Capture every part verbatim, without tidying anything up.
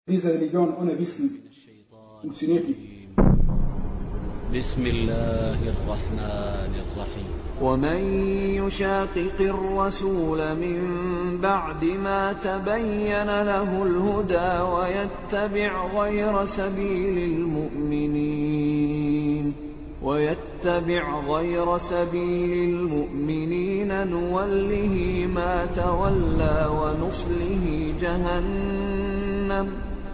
Diese Religion ohne Wissen funktioniert nicht. بسم الله الرحمن الرحيم ومن يشاقق الرسول من بعد ما تبين له الهدى ويتبع غير سبيل المؤمنين ويتبع غير سبيل المؤمنين نوله ما تولى ونصله جهنم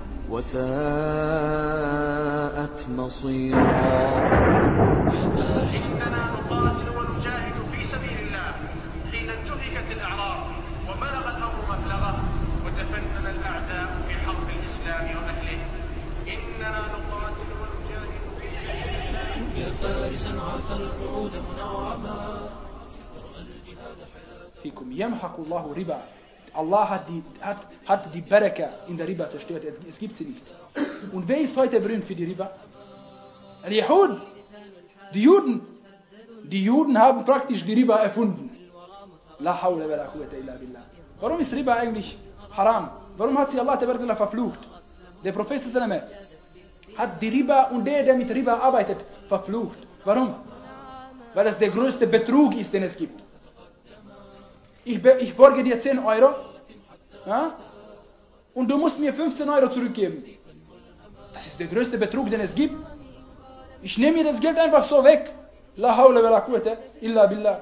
وساءت مصيرا. إننا نقاتل ونجاهد في سبيل الله حين انتهكت الأعراض وبلغ الأمر مبلغه وتفنن الأعداء في حرب الإسلام وأهله. إننا نقاتل ونجاهد في سبيل الله يا فارسا عاث القعود منعما الجهاد حياته فيكم يمحق الله ربا. Allah hat die, hat, hat die Baraka in der Riba zerstört. Es gibt sie nicht. Und wer ist heute berühmt für die Riba? Die Juden. Die Juden. Die Juden haben praktisch die Riba erfunden. La hawla wa la quwwata illa billah. Warum ist Riba eigentlich haram? Warum hat sie Allah verflucht? Der Prophet hat die Riba und der, der mit Riba arbeitet, verflucht. Warum? Weil es der größte Betrug ist, den es gibt. Ich, ich borge dir zehn Euro, ja, und du musst mir fünfzehn Euro zurückgeben. Das ist der größte Betrug, den es gibt. Ich nehme mir das Geld einfach so weg. La hawla wa la quwwata illa billah.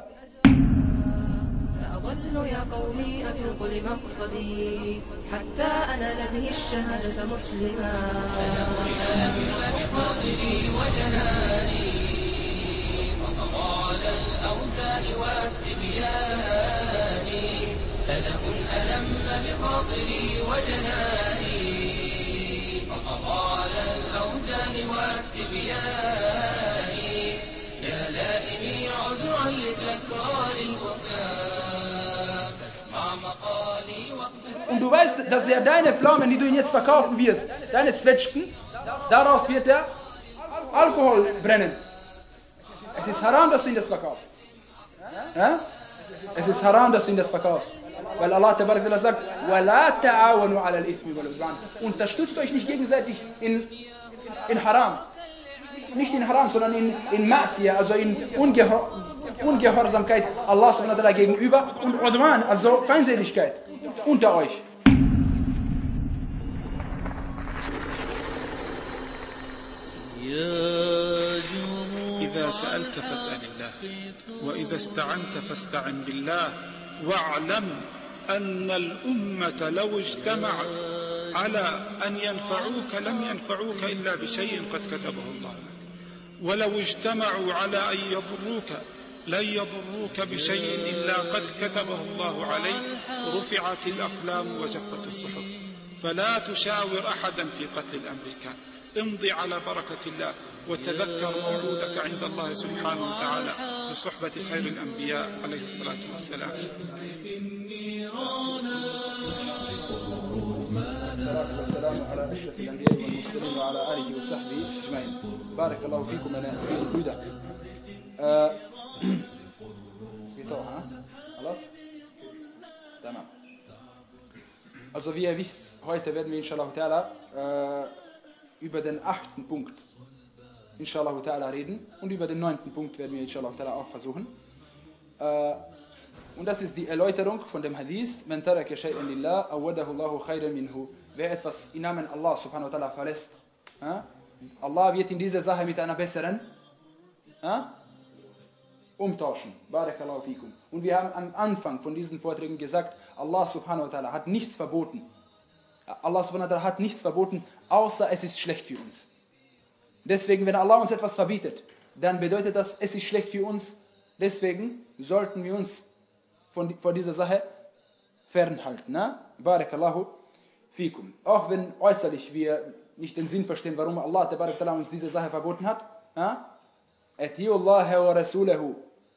سأظل يا قومي أتوق لمقصدي حتى أنال به الشهادة مسلما. ألم بخاطري وجناني فطوال الأوزان والتبيان ألم الألم بخاطري وجناني فطوال الأوزان والتبيان يا لائمي عذرا لتكرار البكاء فاسمع مقالي واقبل. Und du weißt, dass ja deine Pflaumen, die du ihn jetzt verkaufen wirst, deine Zwetschgen, daraus wird der Alkohol brennen. Es ist haram, dass du ihn das verkaufst. Ja? Es ist haram, dass du ihn das verkaufst. Weil Allah sagt, وَلَا تَعَاوَنُوا عَلَى الْإِثْمِ وَالْعُدْوَانِ. Unterstützt euch nicht gegenseitig in, in Haram. Nicht in Haram, sondern in, in Ma'siyah, also in Ungehor, Ungehorsamkeit Allah subhanahu wa ta'ala gegenüber und Udwan, also Feindseligkeit unter euch. إذا سألت فاسأل الله وإذا استعنت فاستعن بالله واعلم أن الأمة لو اجتمعت على أن ينفعوك لم ينفعوك إلا بشيء قد كتبه الله ولو اجتمعوا على أن يضروك لن يضروك بشيء إلا قد كتبه الله عليك رفعت الأقلام وجفت الصحف فلا تشاور أحدا في قتل الأمريكان امضي على بركة الله وتذكر موعودك عند الله سبحانه وتعالى بصحبة خير الأنبياء عليه الصلاة والسلام. الصلاة والسلام على أشرف الأنبياء والمرسلين وعلى آله وصحبه أجمعين. بارك الله فيكم meine lieben Brüder. Es geht auch, ha? Alles? Tamam. Also wie ihr wisst, heute werden wir inshallah ta'ala äh, über den achten Punkt inshallah ta'ala reden und über den neunten Punkt werden wir inshallah ta'ala auch versuchen. Äh, und das ist die Erläuterung von dem Hadith, man taraka shay'an lillah awadahu Allahu khayran minhu. Wer etwas im Namen Allah subhanahu wa ta'ala verlässt, äh, Allah wird in dieser Sache mit einer besseren äh, umtauschen. Barakallahu fikum. Und wir haben am Anfang von diesen Vorträgen gesagt, Allah subhanahu wa ta'ala hat nichts verboten. Allah subhanahu wa ta'ala hat nichts verboten, außer es ist schlecht für uns. Deswegen, wenn Allah uns etwas verbietet, dann bedeutet das, es ist schlecht für uns. Deswegen sollten wir uns von, von dieser Sache fernhalten. Ne? Barakallahu fikum. Auch wenn äußerlich wir nicht den Sinn verstehen, warum Allah ta'ala uns diese Sache verboten hat. Ati'u Allah wa Rasulahu.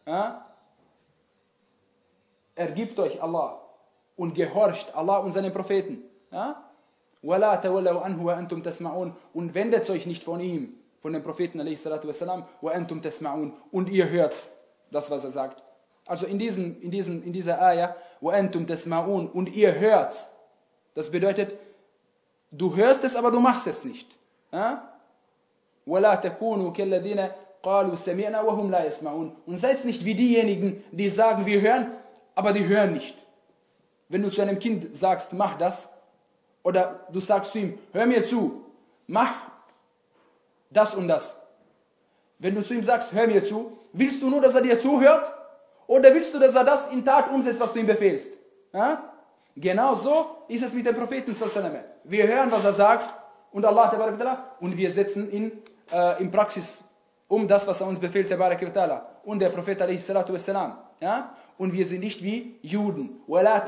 Ergibt euch Allah und gehorcht Allah und seinen Propheten. وَلَا تَوَلَّوْا عَنْهُ وَأَنْتُمْ تَسْمَعُونَ. Und wendet euch nicht von ihm, von dem Propheten وَأَنْتُمْ تَسْمَعُونَ. Und ihr hört das, was er sagt. Also in, diesen, in, diesen, in dieser Ayah, وَأَنْتُمْ تَسْمَعُونَ. Und ihr hört. Das bedeutet, du hörst es, aber du machst es nicht. وَلَا تَكُونُوا كَالَّذِينَ قَالُوا سَمِعْنَا وَهُمْ لَا يَسْمَعُونَ. Und seid nicht wie diejenigen, die sagen, wir hören, aber die hören nicht. Wenn du zu einem Kind sagst, mach das, oder du sagst zu ihm, hör mir zu, mach das und das. Wenn du zu ihm sagst, hör mir zu, willst du nur, dass er dir zuhört? Oder willst du, dass er das in Tat umsetzt, was du ihm befehlst? Ja? Genau so ist es mit dem Propheten. Wir hören, was er sagt, und Allah und wir setzen in, äh, in Praxis um das, was er uns befehlt, und der Prophet ja? Und wir sind nicht wie Juden.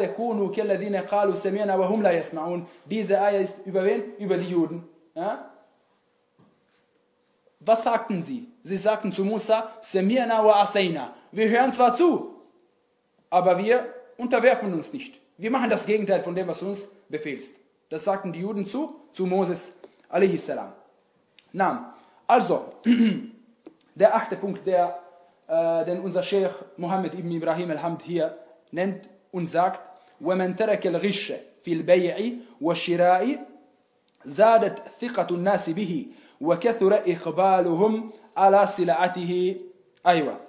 Diese Ayah ist über wen? Über die Juden. Ja? Was sagten sie? Sie sagten zu Musa, Sami'na wa asayna. Wir hören zwar zu, aber wir unterwerfen uns nicht. Wir machen das Gegenteil von dem, was du uns befehlst. Das sagten die Juden zu, zu Moses alaihi salam. Na, also, der achte Punkt, der, äh, den unser Sheikh Mohammed ibn Ibrahim al-Hamd hier nennt und sagt, وَمَنْ تَرَكَ الْغِشَّ فِي الْبَيْعِ وَالشِّرَاءِ زَادَتْ ثِقَةُ النَّاسِ بِهِ وَكَثُرَ إِقْبَالُهُمْ عَلَى سِلَعَتِهِ. Aywa.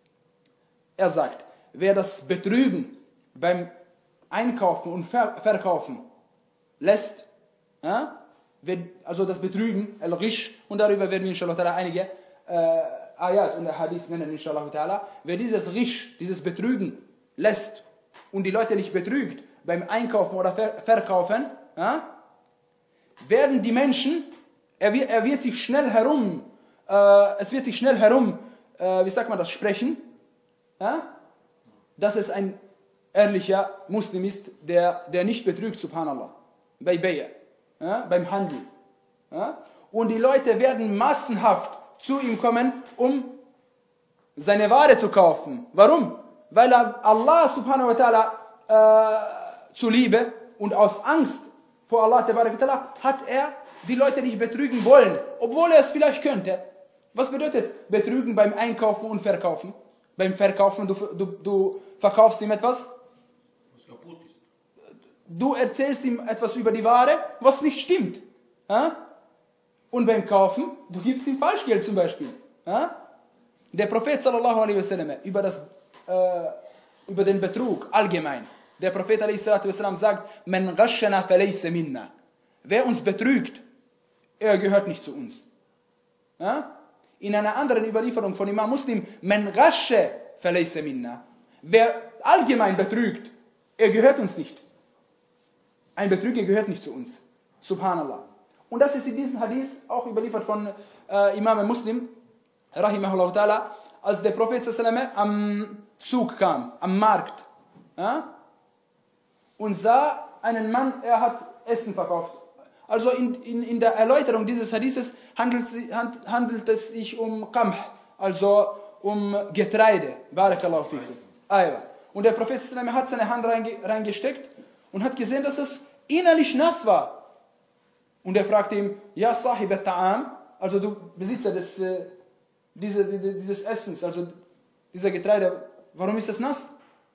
Er sagt, wer das Betrügen beim Einkaufen und Ver Verkaufen lässt, ja, also das Betrügen, Al-Ghish, und darüber werden wir inshallah einige äh, Ayat und Hadith nennen, inshallah. Wer dieses Ghish, dieses Betrügen lässt und die Leute nicht betrügt beim Einkaufen oder Ver Verkaufen, ja, werden die Menschen, er wird, er wird sich schnell herum, äh, es wird sich schnell herum, äh, wie sagt man das, sprechen, ja, dass es ein ehrlicher Muslim ist, der, der nicht betrügt, subhanallah, bei Bay'a, ja, beim Handel. Ja, und die Leute werden massenhaft zu ihm kommen, um seine Ware zu kaufen. Warum? Weil er Allah subhanahu wa ta'ala äh, zuliebe und aus Angst vor Allah ta'ala hat er die Leute nicht betrügen wollen, obwohl er es vielleicht könnte. Was bedeutet betrügen beim Einkaufen und Verkaufen? Beim Verkaufen, du, du, du verkaufst ihm etwas, was kaputt ist. Du erzählst ihm etwas über die Ware, was nicht stimmt. Ja? Und beim Kaufen, du gibst ihm Falschgeld zum Beispiel. Ja? Der Prophet sallallahu alaihi wasallam über, das, äh, über den Betrug allgemein, der Prophet alaihi wasallam sagt, Man ghashana falaysa minna. Wer uns betrügt, er gehört nicht zu uns. Ja? In einer anderen Überlieferung von Imam Muslim, Man ghasha falaysa minna. Wer allgemein betrügt, er gehört uns nicht. Ein Betrüger gehört nicht zu uns. Subhanallah. Und das ist in diesem Hadith auch überliefert von äh, Imam Muslim, rahimahullah ta'ala, als der Prophet sallam am Zug kam, am Markt, ja, und sah einen Mann, er hat Essen verkauft. Also in, in, in der Erläuterung dieses Hadithes handelt, handelt es sich um Qamh, also um Getreide. Barakallahu fikum. Und der Prophet sallam hat seine Hand reingesteckt und hat gesehen, dass es innerlich nass war. Und er fragte ihm, Ja Sahib al-Ta'am, also du Besitzer des, äh, diese, dieses Essens, also dieser Getreide, warum ist das nass?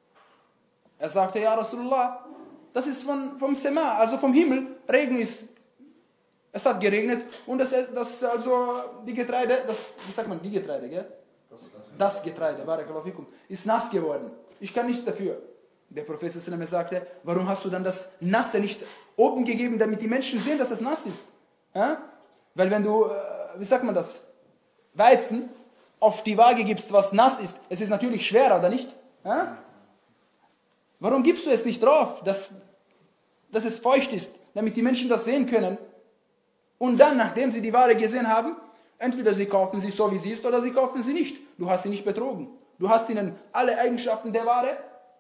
Er sagte, Ja Rasulullah, das ist von, vom Sema, also vom Himmel, Regen ist, es hat geregnet und das, das also die Getreide, das, wie sagt man, die Getreide, gell? Das, das, das Getreide, Barakallahu fikum, ist nass geworden. Ich kann nichts dafür. Der Prophet sagte, warum hast du dann das Nasse nicht oben gegeben, damit die Menschen sehen, dass es nass ist? Ja? Weil wenn du, wie sagt man das, Weizen auf die Waage gibst, was nass ist, es ist natürlich schwerer, oder nicht? Ja? Warum gibst du es nicht drauf, dass, dass es feucht ist, damit die Menschen das sehen können? Und dann, nachdem sie die Ware gesehen haben, entweder sie kaufen sie so, wie sie ist, oder sie kaufen sie nicht. Du hast sie nicht betrogen. Du hast ihnen alle Eigenschaften der Ware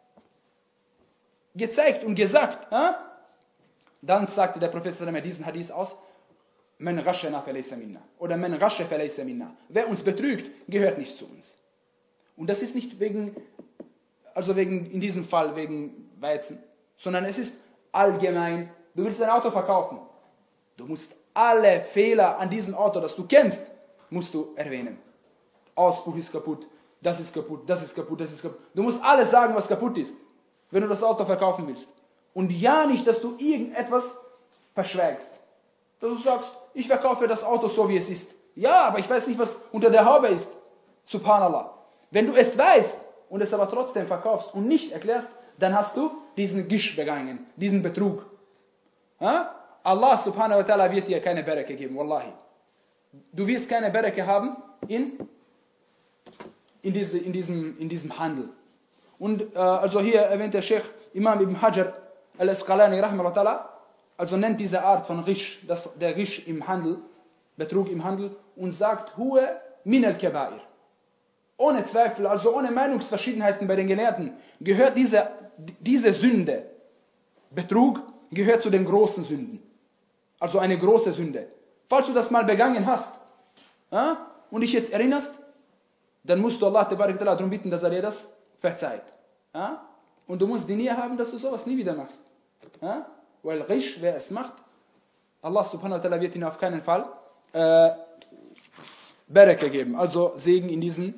gezeigt und gesagt. Äh? Dann sagte der Prophet diesen Hadith aus, Man ghashana falaysa minna. Oder Man ghasha falaysa minna. Wer uns betrügt, gehört nicht zu uns. Und das ist nicht wegen, also wegen, in diesem Fall wegen Weizen, sondern es ist allgemein. Du willst ein Auto verkaufen. Du musst alle Fehler an diesem Auto, das du kennst, musst du erwähnen. Auspuff ist kaputt, das ist kaputt, das ist kaputt, das ist kaputt. Du musst alles sagen, was kaputt ist, wenn du das Auto verkaufen willst. Und ja nicht, dass du irgendetwas verschweigst. Dass du sagst, ich verkaufe das Auto so, wie es ist. Ja, aber ich weiß nicht, was unter der Haube ist. Subhanallah. Wenn du es weißt und es aber trotzdem verkaufst und nicht erklärst, dann hast du diesen Gisch begangen, diesen Betrug. Ha? Allah subhanahu wa ta'ala wird dir keine Bereke geben, wallahi. Du wirst keine Bereke haben in, in, diese, in, diesem, in diesem Handel. Und äh, also hier erwähnt der Sheikh Imam Ibn Hajar al-Asqalani rahimahullah, also nennt diese Art von Risch, das, der Risch im Handel, Betrug im Handel, und sagt, Huwe min al-Kabair. Ohne Zweifel, also ohne Meinungsverschiedenheiten bei den Gelehrten, gehört diese, diese Sünde, Betrug, gehört zu den großen Sünden. Also eine große Sünde. Falls du das mal begangen hast, ja, und dich jetzt erinnerst, dann musst du Allah darum bitten, dass er dir das verzeiht. Ja? Und du musst die Nähe haben, dass du sowas nie wieder machst. Ja? Weil Risch, wer es macht, Allah subhanahu wa ta'ala wird ihn auf keinen Fall äh, Bereke geben. Also Segen in diesen,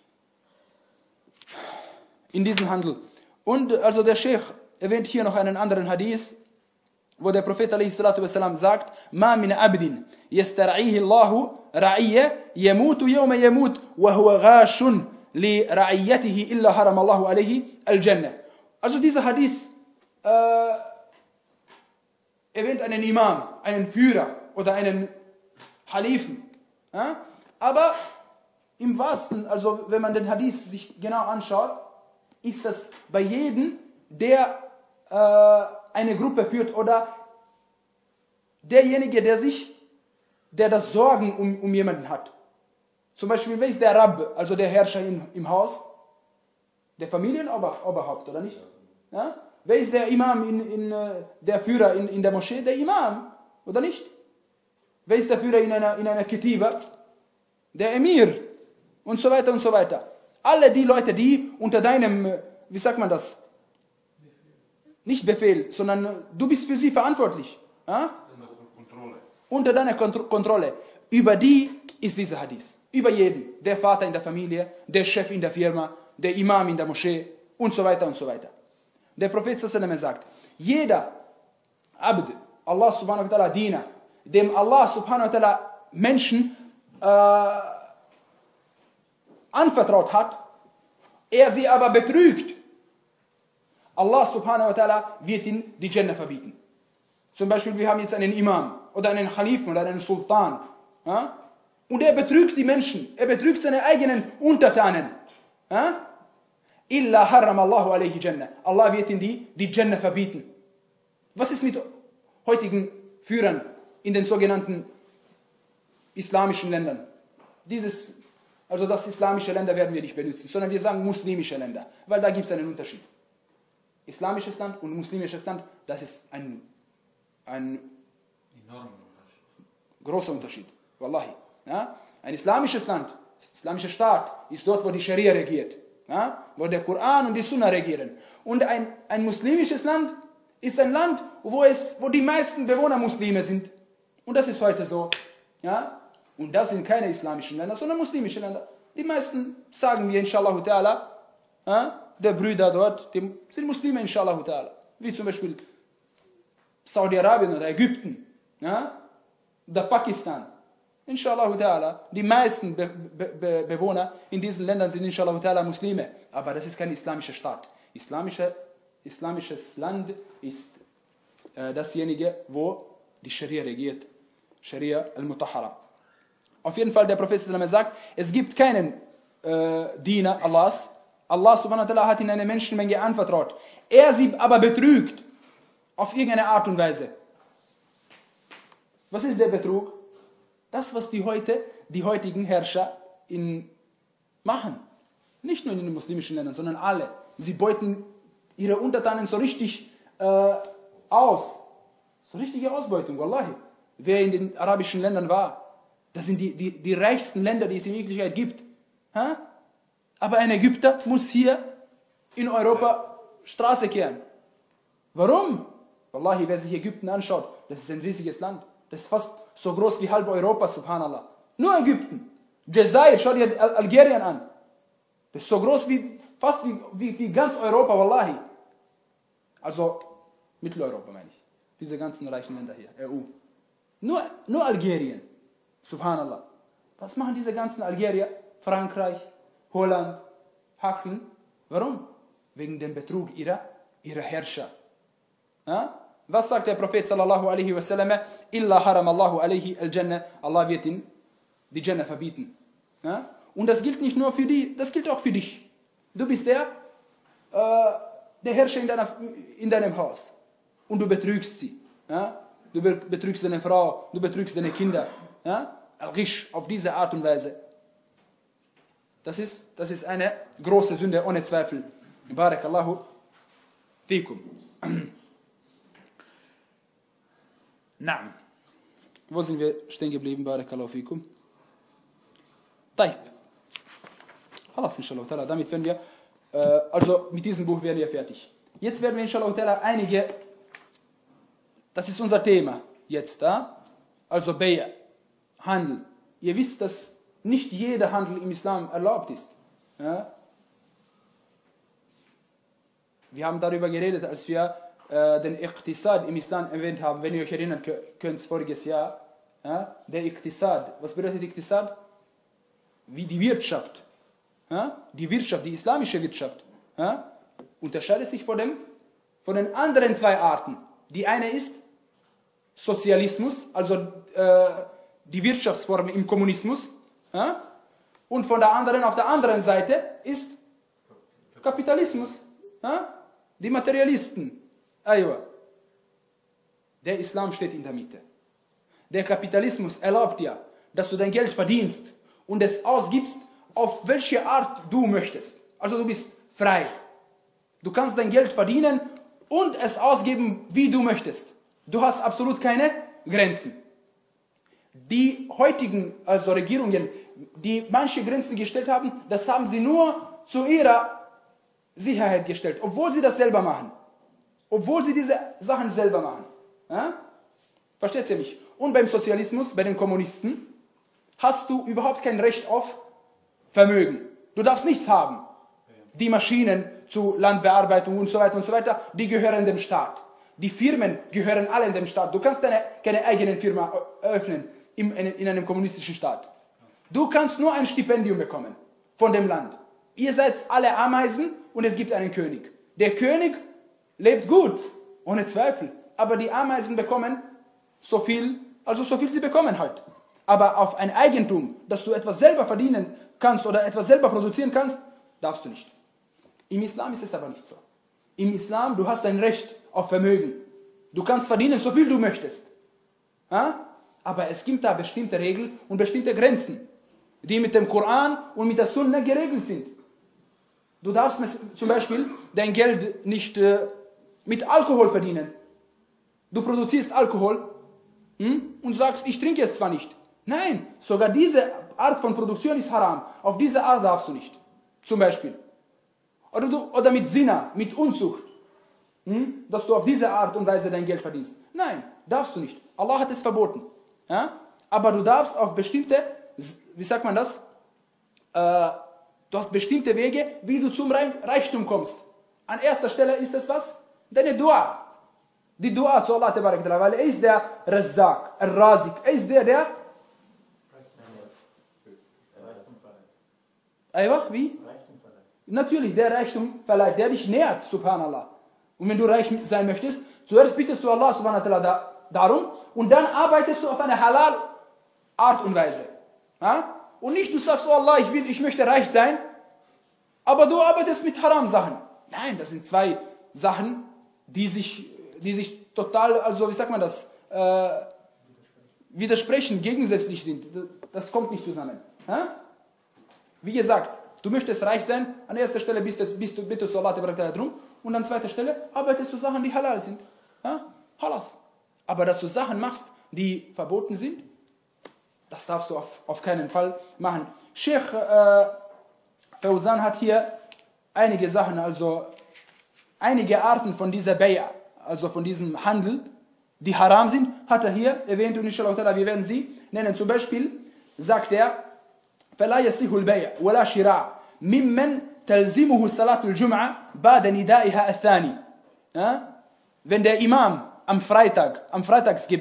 in diesen Handel. Und also der Sheikh erwähnt hier noch einen anderen Hadith, wo der Prophet alaihi salatu wassalam sagt, Ma min abdin yastar'ihi Allahu ra'iyya yamutu yawma yamut wa huwa ghashun li ra'iyatihi illa haram Allahu alayhi al-Jannah. Also dieser Hadith äh, erwähnt einen Imam, einen Führer oder einen Halifen. Ja? Aber im wahrsten, also wenn man den Hadith sich genau anschaut, ist das bei jedem, der äh, eine Gruppe führt oder derjenige, der sich, der das Sorgen um, um jemanden hat. Zum Beispiel, wer ist der Rabb, also der Herrscher im, im Haus? Der Familienoberhaupt, oder nicht? Ja? Wer ist der Imam, in, in, der Führer in, in der Moschee? Der Imam, oder nicht? Wer ist der Führer in einer, in einer Ketiba? Der Emir, und so weiter und so weiter. Alle die Leute, die unter deinem, wie sagt man das? Nicht Befehl, sondern du bist für sie verantwortlich. Ja? Kontrolle. Unter deiner Kont- Kontrolle. Über die ist dieser Hadith. Über jeden. Der Vater in der Familie, der Chef in der Firma, der Imam in der Moschee und so weiter und so weiter. Der Prophet sallallahu alaihi wasallam sagt, jeder Abd, Allah subhanahu wa ta'ala Diener, dem Allah subhanahu wa ta'ala Menschen äh, anvertraut hat, er sie aber betrügt, Allah subhanahu wa ta'ala wird ihn die Jannah verbieten. Zum Beispiel, wir haben jetzt einen Imam oder einen Khalifen oder einen Sultan. Ja? Und er betrügt die Menschen. Er betrügt seine eigenen Untertanen. Ja? Illa haram Allahu alayhi Jannah. Allah wird ihn die, die Jannah verbieten. Was ist mit heutigen Führern in den sogenannten islamischen Ländern? Dieses, also das islamische Länder werden wir nicht benutzen, sondern wir sagen muslimische Länder. Weil da gibt es einen Unterschied. Islamisches Land und muslimisches Land, das ist ein, ein großer Unterschied. Wallahi. Ja? Ein islamisches Land, das islamische Staat, ist dort, wo die Scharia regiert. Ja? Wo der Koran und die Sunna regieren. Und ein, ein muslimisches Land ist ein Land, wo, es, wo die meisten Bewohner Muslime sind. Und das ist heute so. Ja? Und das sind keine islamischen Länder, sondern muslimische Länder. Die meisten, sagen wir inshallah ta'ala, ja? Der Brüder dort, die sind Muslime, inshallah ta'ala. Wie zum Beispiel Saudi-Arabien oder Ägypten, ja? Oder Pakistan. Inshallah ta'ala. Die meisten Be Be Bewohner in diesen Ländern sind inshallah ta'ala Muslime. Aber das ist kein islamischer Staat. Islamische, islamisches Land ist äh, dasjenige, wo die Scharia regiert. Scharia al-Mutahhara. Auf jeden Fall, der Prophet sagt, es gibt keinen äh, Diener Allahs. Allah subhanahu wa ta'ala hat ihn eine Menschenmenge anvertraut. Er sie aber betrügt. Auf irgendeine Art und Weise. Was ist der Betrug? Das, was die heute, die heutigen Herrscher in, machen. Nicht nur in den muslimischen Ländern, sondern alle. Sie beuten ihre Untertanen so richtig äh, aus. So richtige Ausbeutung, wallahi. Wer in den arabischen Ländern war, das sind die, die, die reichsten Länder, die es in Wirklichkeit gibt. Ha? Aber ein Ägypter muss hier in Europa Straße kehren. Warum? Wallahi, wer sich Ägypten anschaut, das ist ein riesiges Land. Das ist fast so groß wie halb Europa, subhanallah. Nur Ägypten. Jazair, schau dir Algerien an. Das ist so groß wie, fast wie, wie, wie ganz Europa, wallahi. Also Mitteleuropa meine ich. Diese ganzen reichen Länder hier, E U. Nur, nur Algerien. Subhanallah. Was machen diese ganzen Algerier? Frankreich, Holland, Haken. Warum? Wegen dem Betrug ihrer, ihrer Herrscher. Ja? Was sagt der Prophet sallallahu alaihi wasallam? Illa haram Allahu alaihi al-Jannah. Allah wird ihn die Jannah verbieten. Ja? Und das gilt nicht nur für die, das gilt auch für dich. Du bist der, äh, der Herrscher in, deiner, in deinem Haus. Und du betrügst sie. Ja? Du betrügst deine Frau, du betrügst deine Kinder. Ja? Al-Ghish, auf diese Art und Weise. Das ist, das ist eine große Sünde, ohne Zweifel. Barakallahu fikum. Naam. Wo sind wir stehen geblieben? Barakallahu fikum. Taib. Halas, inshallah ta'ala. Damit werden wir, äh, also mit diesem Buch werden wir fertig. Jetzt werden wir inshallah ta'ala einige, das ist unser Thema jetzt da, also Bay', Handel. Ihr wisst, dass nicht jeder Handel im Islam erlaubt ist. Ja? Wir haben darüber geredet, als wir äh, den Iqtisad im Islam erwähnt haben, wenn ihr euch erinnern könnt, voriges Jahr. Ja? Der Iqtisad, was bedeutet Iqtisad? Wie die Wirtschaft. Ja? Die Wirtschaft, die islamische Wirtschaft, ja? Unterscheidet sich von, dem, von den anderen zwei Arten. Die eine ist Sozialismus, also äh, die Wirtschaftsform im Kommunismus. Ja? Und von der anderen, auf der anderen Seite ist Kapitalismus. Ja? Die Materialisten. Aywa. Der Islam steht in der Mitte. Der Kapitalismus erlaubt dir, dass du dein Geld verdienst und es ausgibst, auf welche Art du möchtest. Also du bist frei. Du kannst dein Geld verdienen und es ausgeben, wie du möchtest. Du hast absolut keine Grenzen. Die heutigen also Regierungen, die manche Grenzen gestellt haben, das haben sie nur zu ihrer Sicherheit gestellt, obwohl sie das selber machen. Obwohl sie diese Sachen selber machen. Ja? Versteht ihr mich? Und beim Sozialismus, bei den Kommunisten, hast du überhaupt kein Recht auf Vermögen. Du darfst nichts haben. Die Maschinen zur Landbearbeitung und so weiter und so weiter, die gehören dem Staat. Die Firmen gehören alle dem Staat. Du kannst deine, keine eigene Firma eröffnen in, in einem kommunistischen Staat. Du kannst nur ein Stipendium bekommen von dem Land. Ihr seid alle Ameisen und es gibt einen König. Der König lebt gut, ohne Zweifel. Aber die Ameisen bekommen so viel, also so viel sie bekommen halt. Aber auf ein Eigentum, dass du etwas selber verdienen kannst oder etwas selber produzieren kannst, darfst du nicht. Im Islam ist es aber nicht so. Im Islam, du hast ein Recht auf Vermögen. Du kannst verdienen, so viel du möchtest. Ja? Aber es gibt da bestimmte Regeln und bestimmte Grenzen, die mit dem Koran und mit der Sunna geregelt sind. Du darfst zum Beispiel dein Geld nicht äh, mit Alkohol verdienen. Du produzierst Alkohol hm, und sagst, ich trinke es zwar nicht. Nein, sogar diese Art von Produktion ist haram. Auf diese Art darfst du nicht. Zum Beispiel. Oder, du, oder mit Zina, mit Unzucht. Hm, dass du auf diese Art und Weise dein Geld verdienst. Nein, darfst du nicht. Allah hat es verboten. Ja? Aber du darfst auf bestimmte, wie sagt man das? Äh, du hast bestimmte Wege, wie du zum Reichtum kommst. An erster Stelle ist es was? Deine Dua. Die Dua zu Allah, weil er ist der Razzaq, Ar-Razik. Er ist der, der Aywa, wie? Natürlich, der Reichtum verleiht, der dich nährt, subhanallah. Und wenn du reich sein möchtest, zuerst bittest du Allah subhanahu wa ta'ala darum und dann arbeitest du auf eine halal Art und Weise. Ja? Und nicht, du sagst, oh Allah, ich will, ich möchte reich sein, aber du arbeitest mit Haram-Sachen. Nein, das sind zwei Sachen, die sich, die sich total, also wie sagt man das, äh, widersprechen, gegensätzlich sind. Das kommt nicht zusammen. Ja? Wie gesagt, du möchtest reich sein, an erster Stelle bist du, bist du, bittest du Allah drum und an zweiter Stelle arbeitest du Sachen, die halal sind. Ja? Halas. Aber dass du Sachen machst, die verboten sind, das darfst du auf, auf keinen Fall machen. Sheikh äh, Fawzan hat hier einige Sachen, also einige Arten von dieser Bay'a, also von diesem Handel, die haram sind, hat er hier erwähnt und inshallah wir werden sie nennen. Zum Beispiel sagt er, فلا يصح البيع ولا شراء ممن تلزمه صلاة الجمعة بعد ندائها الثاني. Wenn der Imam am Freitag, am Freitagsgebet,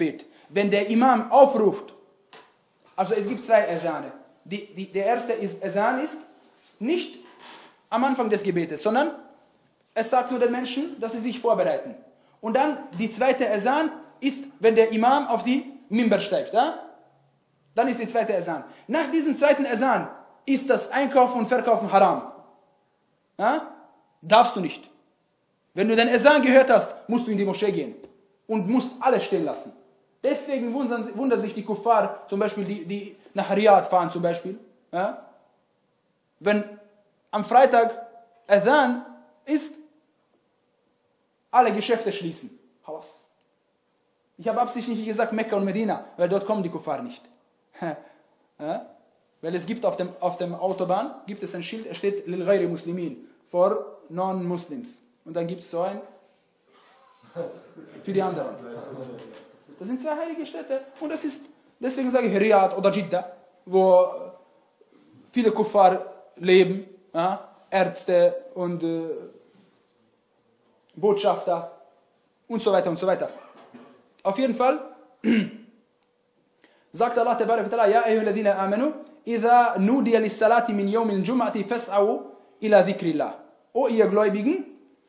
wenn der Imam aufruft, also es gibt zwei Azane. Die, die, der erste ist, Azan ist nicht am Anfang des Gebetes, sondern es sagt nur den Menschen, dass sie sich vorbereiten. Und dann die zweite Azan ist, wenn der Imam auf die Mimbar steigt. Ja? Dann ist die zweite Azan. Nach diesem zweiten Azan ist das Einkaufen und Verkaufen haram. Ja? Darfst du nicht. Wenn du den Azan gehört hast, musst du in die Moschee gehen und musst alles stehen lassen. Deswegen wundern, wundern sich die Kuffar, zum Beispiel die, die nach Riyadh fahren zum Beispiel. Ja? Wenn am Freitag Azan ist, alle Geschäfte schließen. Halas. Ich habe absichtlich nicht gesagt Mekka und Medina, weil dort kommen die Kuffar nicht. Ja? Weil es gibt auf dem, auf dem Autobahn, gibt es ein Schild, es steht Lil Ghayri Muslimin, for Non-Muslims. Und dann gibt es so ein für die anderen. Das sind zwei heilige Städte. Und das ist, deswegen sage ich Riyadh oder Jeddah, wo viele Kuffar leben, ja? Ärzte und äh, Botschafter und so weiter und so weiter. Auf jeden Fall sagt Allah Tabaraka wa Ta'ala, Ja ayyuhalladhina amanu, idha nudiya lis-salati min yawm al-jum'ati fas'au ila dhikrillah. O ihr Gläubigen,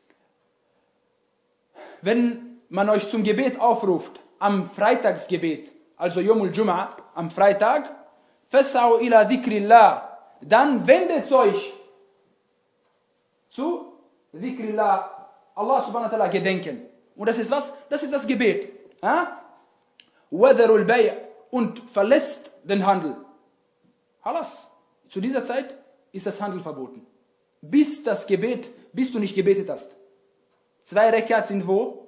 wenn man euch zum Gebet aufruft, am Freitagsgebet, also Yawmul Jum'a, am Freitag, fas'au ila dhikrillah, dann wendet euch zu Dhikrillah, Allah subhanahu wa ta'ala gedenken. Und das ist was? Das ist das Gebet. Wadharul bay' und verlässt den Handel. Halas. Zu dieser Zeit ist das Handel verboten. Bis das Gebet, bis du nicht gebetet hast. Zwei Rekat sind wo?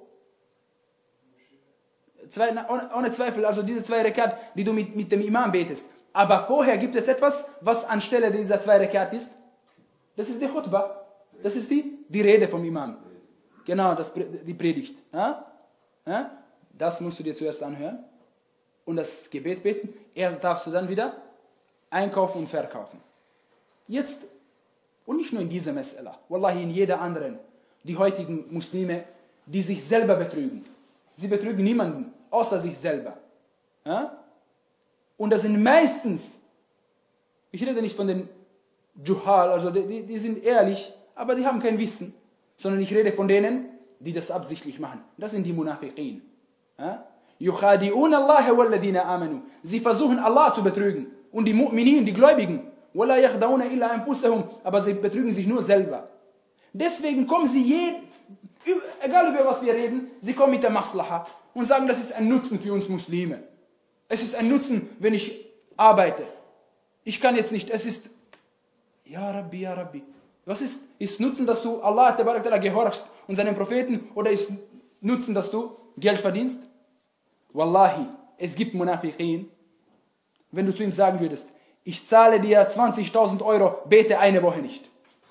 Zwei, ohne, ohne Zweifel, also diese zwei Rekat, die du mit, mit dem Imam betest. Aber vorher gibt es etwas, was anstelle dieser zwei Rekat ist. Das ist die Khutbah. Das ist die, die Rede vom Imam. Genau, das, die Predigt. Ja? Ja? Das musst du dir zuerst anhören und das Gebet beten. Erst darfst du dann wieder einkaufen und verkaufen. Jetzt, und nicht nur in dieser Mas'ala, wallahi in jeder anderen, die heutigen Muslime, die sich selber betrügen. Sie betrügen niemanden, außer sich selber. Ja? Und das sind meistens, ich rede nicht von den Juhal, also die, die sind ehrlich, aber die haben kein Wissen, sondern ich rede von denen, die das absichtlich machen. Das sind die Munafiqin. يُخَادِئُونَ اللَّهَ وَالَّذِينَ آمَنُوا. Sie versuchen Allah zu betrügen. Und die Mu'minin, die Gläubigen, وَلَا يَخْدَعُونَ إِلَّا أَنفُسَهُمْ. Aber sie betrügen sich nur selber. Deswegen kommen sie, je, egal über was wir reden, sie kommen mit der Maslaha und sagen, das ist ein Nutzen für uns Muslime. Es ist ein Nutzen, wenn ich arbeite. Ich kann jetzt nicht, es ist, Ja Rabbi, Ja Rabbi. Was ist, ist Nutzen, dass du Allah gehorchst und seinen Propheten, oder ist Nutzen, dass du Geld verdienst? Wallahi, es gibt Munafiqin, wenn du zu ihm sagen würdest, ich zahle dir zwanzigtausend Euro, bete eine Woche nicht.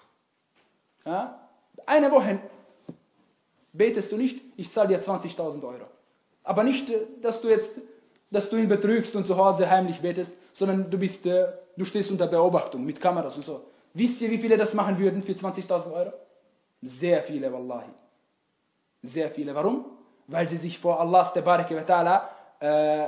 Ja? Eine Woche betest du nicht, ich zahle dir zwanzigtausend Euro. Aber nicht, dass du jetzt, dass du ihn betrügst und zu Hause heimlich betest, sondern du bist, du stehst unter Beobachtung mit Kameras und so. Wisst ihr, wie viele das machen würden für zwanzigtausend Euro? Sehr viele, wallahi. Sehr viele. Warum? Weil sie sich vor Allah Tabaraka wa Ta'ala äh,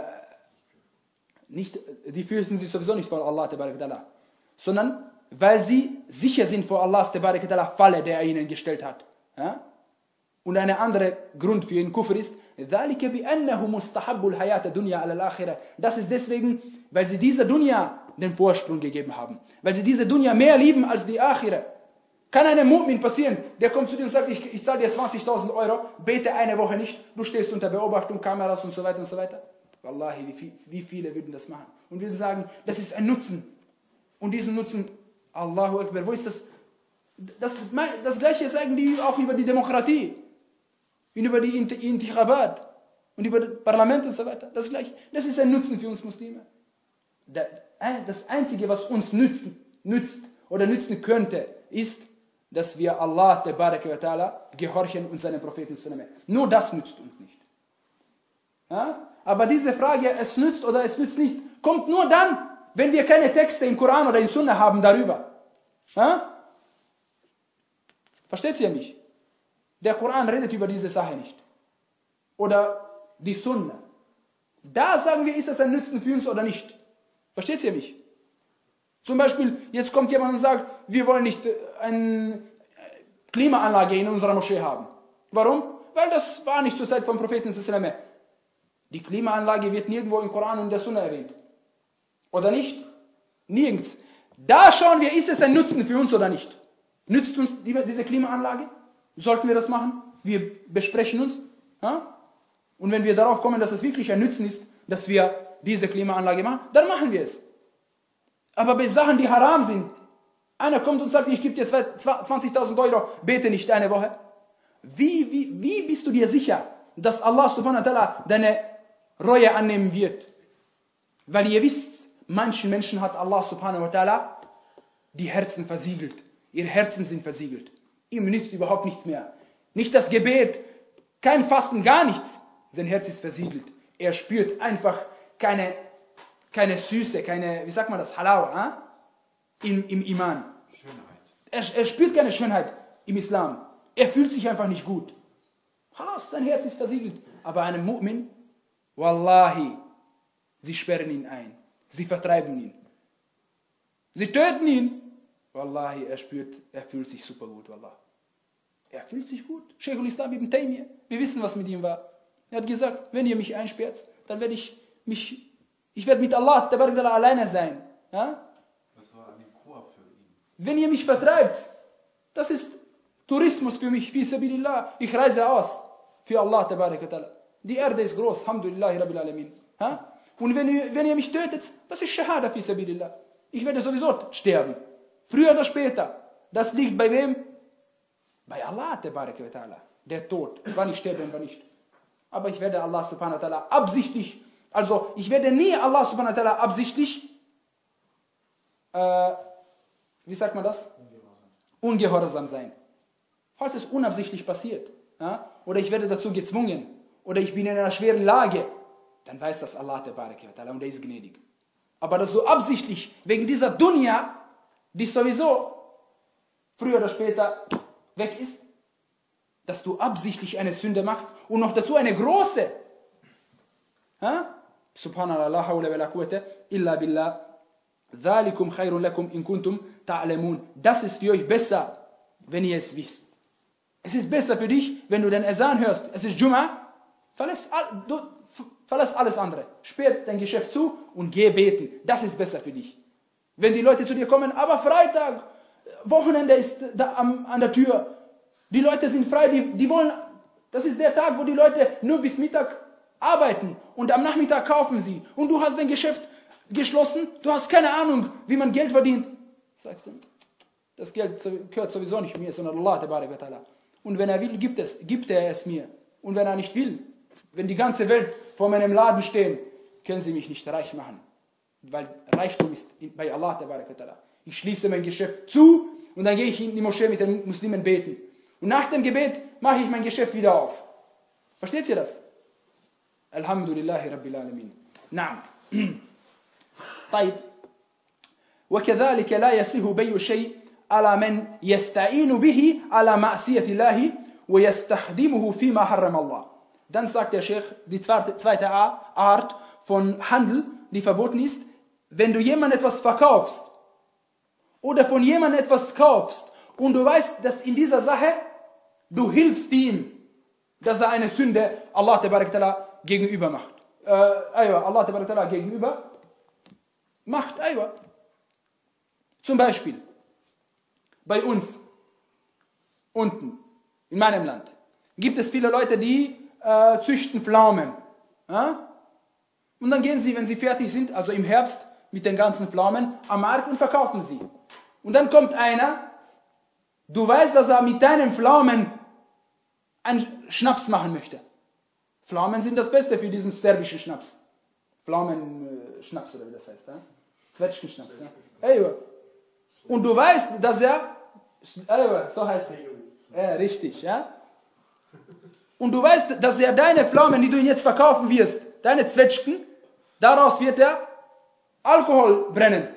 nicht, die fürchten sich sowieso nicht vor Allah Tabaraka wa Ta'ala, sondern weil sie sicher sind vor Allah Tabaraka wa Ta'ala Falle, der er ihnen gestellt hat. Ja? Und ein anderer Grund für den Kufr ist, das ist deswegen, weil sie dieser Dunya den Vorsprung gegeben haben. Weil sie diese Dunya mehr lieben als die Akhira. Kann einem Mu'min passieren, der kommt zu dir und sagt, ich, ich zahle dir zwanzigtausend Euro, bete eine Woche nicht, du stehst unter Beobachtung, Kameras und so weiter und so weiter. Wallahi, wie, viel, wie viele würden das machen? Und wir sagen, das ist ein Nutzen. Und diesen Nutzen, Allahu Akbar, wo ist das? Das, das Gleiche sagen die auch über die Demokratie. Und über die Intikhabat und über das Parlament und so weiter. Das Gleiche. Das ist ein Nutzen für uns Muslime. Das Einzige, was uns nützt, nützt oder nützen könnte, ist, dass wir Allah Tabaraka wa Ta'ala gehorchen und seinen Propheten. Nur das nützt uns nicht. Ja? Aber diese Frage, es nützt oder es nützt nicht, kommt nur dann, wenn wir keine Texte im Koran oder in Sunna haben darüber. Ja? Versteht ihr mich? Der Koran redet über diese Sache nicht. Oder die Sunna. Da sagen wir, ist das ein Nützen für uns oder nicht. Versteht ihr mich? Zum Beispiel, jetzt kommt jemand und sagt, wir wollen nicht eine Klimaanlage in unserer Moschee haben. Warum? Weil das war nicht zur Zeit vom Propheten. Die Klimaanlage wird nirgendwo im Koran und der Sunna erwähnt. Oder nicht? Nirgends. Da schauen wir, ist es ein Nutzen für uns oder nicht. Nützt uns diese Klimaanlage? Sollten wir das machen? Wir besprechen uns. Ja? Und wenn wir darauf kommen, dass es wirklich ein Nutzen ist, dass wir diese Klimaanlage machen, dann machen wir es. Aber bei Sachen, die haram sind, einer kommt und sagt, ich gebe dir zwanzigtausend Euro, bete nicht eine Woche. Wie, wie, wie bist du dir sicher, dass Allah subhanahu wa ta'ala deine Reue annehmen wird? Weil ihr wisst, manchen Menschen hat Allah subhanahu wa ta'ala die Herzen versiegelt. Ihre Herzen sind versiegelt. Ihm nützt überhaupt nichts mehr. Nicht das Gebet, kein Fasten, gar nichts. Sein Herz ist versiegelt. Er spürt einfach keine, keine Süße, keine, wie sagt man das, Halawa, äh? Im, im Iman. Schönheit. Er, er spürt keine Schönheit im Islam. Er fühlt sich einfach nicht gut. Sein Herz ist versiegelt. Aber einem Mu'min, Wallahi, sie sperren ihn ein. Sie vertreiben ihn. Sie töten ihn. Wallahi, er spürt, er fühlt sich super gut, Wallah. Er fühlt sich gut. Sheikh al-Islam ibn Taymiyyah, wir wissen, was mit ihm war. Er hat gesagt, wenn ihr mich einsperrt, dann werde ich mich, ich werde mit Allah alleine sein. Ja? Das war eine Kur für ihn. Wenn ihr mich vertreibt, das ist Tourismus für mich, fi sabilillah. Ich reise aus für Allah. Die Erde ist groß, alhamdulillah, rabbil alamin. Ja? Und wenn ihr, wenn ihr mich tötet, das ist Shahada fi sabilillah. Ich werde sowieso sterben. Früher oder später. Das liegt bei wem? Bei Allah, der Tod. Wann ich sterbe und wann nicht. Aber ich werde Allah subhanahu wa ta'ala absichtlich, also ich werde nie Allah subhanahu wa ta'ala absichtlich, äh, wie sagt man das? Ungehorsam. Ungehorsam sein. Falls es unabsichtlich passiert, ja, oder ich werde dazu gezwungen, oder ich bin in einer schweren Lage, dann weiß das Allah und er ist gnädig. Aber dass du absichtlich, wegen dieser Dunya, die sowieso früher oder später weg ist, dass du absichtlich eine Sünde machst und noch dazu eine große. Ha? Subhanallah, la hawla wa la quwwata illa billah. Dhalikum khairun lakum in kuntum ta'lamun. Das ist für euch besser, wenn ihr es wisst. Es ist besser für dich, wenn du den Azan hörst. Es ist Jum'a. Verlass, du, verlass alles andere. Sperr dein Geschäft zu und geh beten. Das ist besser für dich. Wenn die Leute zu dir kommen, aber Freitag, Wochenende ist da am, an der Tür. Die Leute sind frei, die, die wollen, das ist der Tag, wo die Leute nur bis Mittag arbeiten und am Nachmittag kaufen sie. Und du hast dein Geschäft geschlossen, du hast keine Ahnung, wie man Geld verdient. Sagst du, das Geld gehört sowieso nicht mir, sondern Allah. Und wenn er will, gibt, es, gibt er es mir. Und wenn er nicht will, wenn die ganze Welt vor meinem Laden stehen, können sie mich nicht reich machen. Weil Reichtum ist bei Allah. Ich schließe mein Geschäft zu und dann gehe ich in die Moschee mit den Muslimen beten. Und nach dem Gebet mache ich mein Geschäft wieder auf. Versteht ihr das? Alhamdulillahi Rabbil Alamin. Naam. طيب. وكذلك لا يصح بيع شيء على من يستعين به على معصية الله ويستخدمه فيما حرم الله. Dann sagt der Sheikh, die zweite Art von Handel, die verboten ist, wenn du jemandem etwas verkaufst oder von jemandem etwas kaufst und du weißt, dass in dieser Sache du hilfst ihm, dass er eine Sünde Allah Ta'ala gegenüber macht. Äh, Allah Ta'ala gegenüber macht. Aywa. Zum Beispiel bei uns unten in meinem Land gibt es viele Leute, die äh, züchten Pflaumen. Ja? Und dann gehen sie, wenn sie fertig sind, also im Herbst mit den ganzen Pflaumen, am Markt und verkaufen sie. Und dann kommt einer, du weißt, dass er mit deinen Pflaumen einen Schnaps machen möchte. Pflaumen sind das Beste für diesen serbischen Schnaps. Pflaumen-Schnaps oder wie das heißt. Ja? Zwetschgenschnaps. Ja? Und du weißt, dass er, so heißt es. Ja, richtig, ja? Und du weißt, dass er deine Pflaumen, die du ihm jetzt verkaufen wirst, deine Zwetschgen, daraus wird er Alkohol brennen.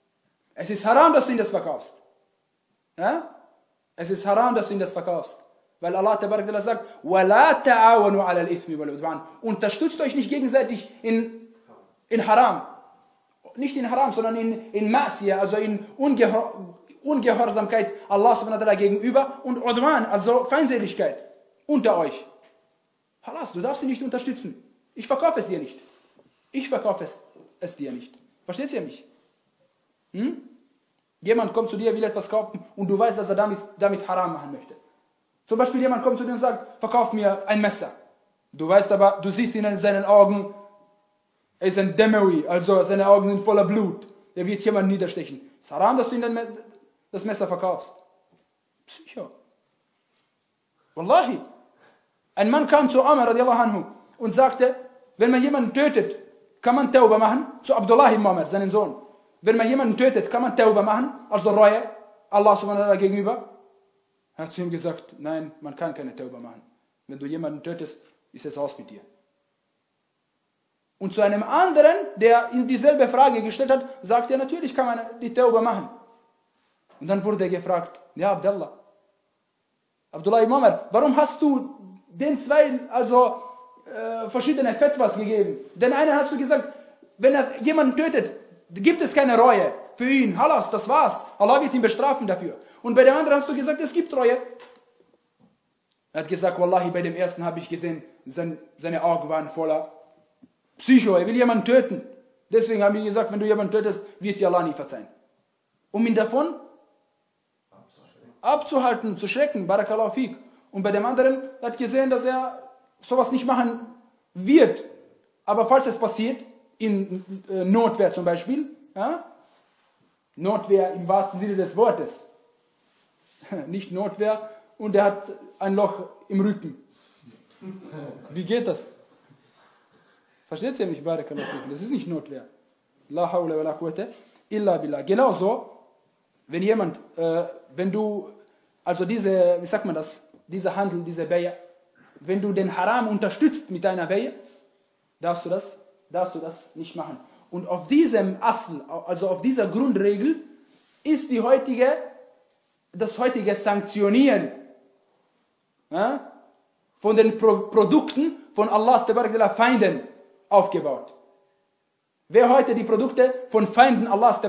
Es ist haram, dass du ihm das verkaufst. Ja? Es ist haram, dass du ihm das verkaufst. Weil Allah tabarak sagt, وَلَا تَعَاوَنُوا عَلَى الْإِثْمِ وَالْعُدْوَانِ. Unterstützt euch nicht gegenseitig in, in Haram. Nicht in Haram, sondern in, in Ma'siyah, also in Ungehor, Ungehorsamkeit Allah subhanahu wa ta'ala gegenüber und Udwan, also Feindseligkeit unter euch. Halas, du darfst sie nicht unterstützen. Ich verkaufe es dir nicht. Ich verkaufe es, es dir nicht. Versteht ihr mich? Hm? Jemand kommt zu dir, will etwas kaufen und du weißt, dass er damit, damit Haram machen möchte. Zum Beispiel jemand kommt zu dir und sagt, verkauf mir ein Messer. Du weißt aber, du siehst ihn in seinen Augen, er ist ein Demawi, also seine Augen sind voller Blut. Er wird jemanden niederstechen. Es ist haram, dass du ihm das Messer verkaufst. Sicher. Wallahi. Ein Mann kam zu Umar radiallahu anhu und sagte, wenn man jemanden tötet, kann man Tauba machen. Zu Abdullah ibn Umar, seinen Sohn. Wenn man jemanden tötet, kann man Tauba machen, also Reue, Allah subhanahu wa ta'ala gegenüber. Er hat zu ihm gesagt, nein, man kann keine Tauba machen. Wenn du jemanden tötest, ist es aus mit dir. Und zu einem anderen, der ihm dieselbe Frage gestellt hat, sagt er, natürlich kann man die Tauba machen. Und dann wurde er gefragt, ja Abdullah, Abdullah ibn Umar, warum hast du den zwei also äh, verschiedene Fetwas gegeben? Den einen hast du gesagt, wenn er jemanden tötet, gibt es keine Reue für ihn. Halas, das war's. Allah wird ihn bestrafen dafür. Und bei dem anderen hast du gesagt, es gibt Reue. Er hat gesagt, Wallahi, bei dem ersten habe ich gesehen, sein, seine Augen waren voller Psycho. Er will jemanden töten. Deswegen habe ich gesagt, wenn du jemanden tötest, wird dir Allah nie verzeihen. Um ihn davon abzuhalten, zu schrecken. Barakallahu fik. Und bei dem anderen hat gesehen, dass er sowas nicht machen wird. Aber falls es passiert, in äh, Notwehr zum Beispiel, ja? Notwehr im wahrsten Sinne des Wortes, nicht Notwehr und er hat ein Loch im Rücken. Wie geht das? Versteht ihr mich? Barakallahu fik. Das ist nicht Notwehr. La hawla wa la quwwata illa billah. Genauso, wenn jemand, äh, wenn du, also diese, wie sagt man das, dieser Handel, diese Bay'a, wenn du den Haram unterstützt mit deiner Bay'a, darfst du das, darfst du das nicht machen. Und auf diesem Asl, also auf dieser Grundregel, ist die heutige, das heutige Sanktionieren ja, von den Pro Produkten von Allahs Feinden aufgebaut. Wer heute die Produkte von Feinden Allahs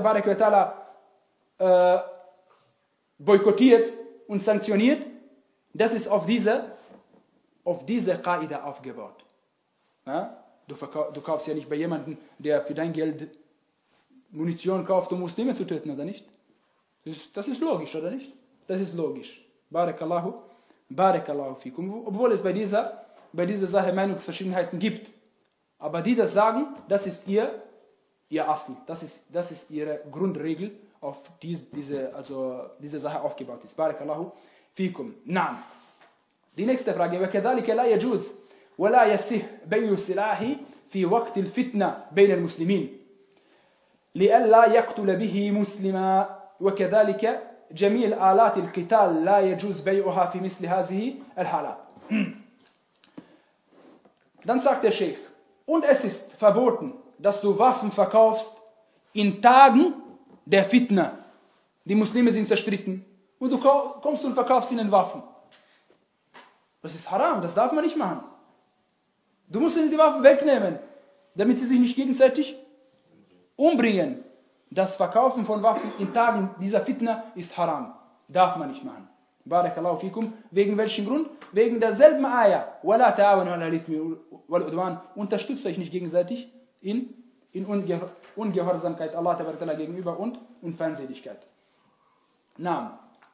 äh, boykottiert und sanktioniert, das ist auf diese, auf diese Qaida aufgebaut. Ja? Du, du kaufst ja nicht bei jemandem, der für dein Geld Munition kauft, um Muslime zu töten, oder nicht? Das ist, das ist logisch, oder nicht? Das ist logisch. Barakallahu, Barakallahu fikum. Obwohl es bei dieser, bei dieser Sache Meinungsverschiedenheiten gibt. Aber die das sagen, das ist ihr, ihr Asl. Das ist, das ist ihre Grundregel, auf dies, diese, also diese Sache aufgebaut ist. Barakallahu fikum. Naam. Die nächste Frage. وَكَذَلِكَ لَا يَجُوزُ ولا يصح بيع السلاح في وقت الفتنة بين المسلمين لئلا يقتل به مسلما وكذلك جميع آلات القتال لا يجوز بيعها في مثل هذه الحالات. Dann sagt der Sheikh, und es ist verboten, dass du Waffen verkaufst in Tagen der Fitna. Die Muslime sind zerstritten und du kommst und verkaufst ihnen Waffen. Das ist haram, das darf man nicht machen. Du musst ihnen die Waffen wegnehmen, damit sie sich nicht gegenseitig umbringen. Das Verkaufen von Waffen in Tagen dieser Fitna ist haram. Darf man nicht machen. Barakallahu fikum. Wegen welchem Grund? Wegen derselben Ayah. وَلَا تَعَوَنُوا عَلَى الْإِثْمِ وَالْعُدْوَانِ. Unterstützt euch nicht gegenseitig in, in Unge Ungehorsamkeit Allah gegenüber und, und Feindseligkeit. Naam.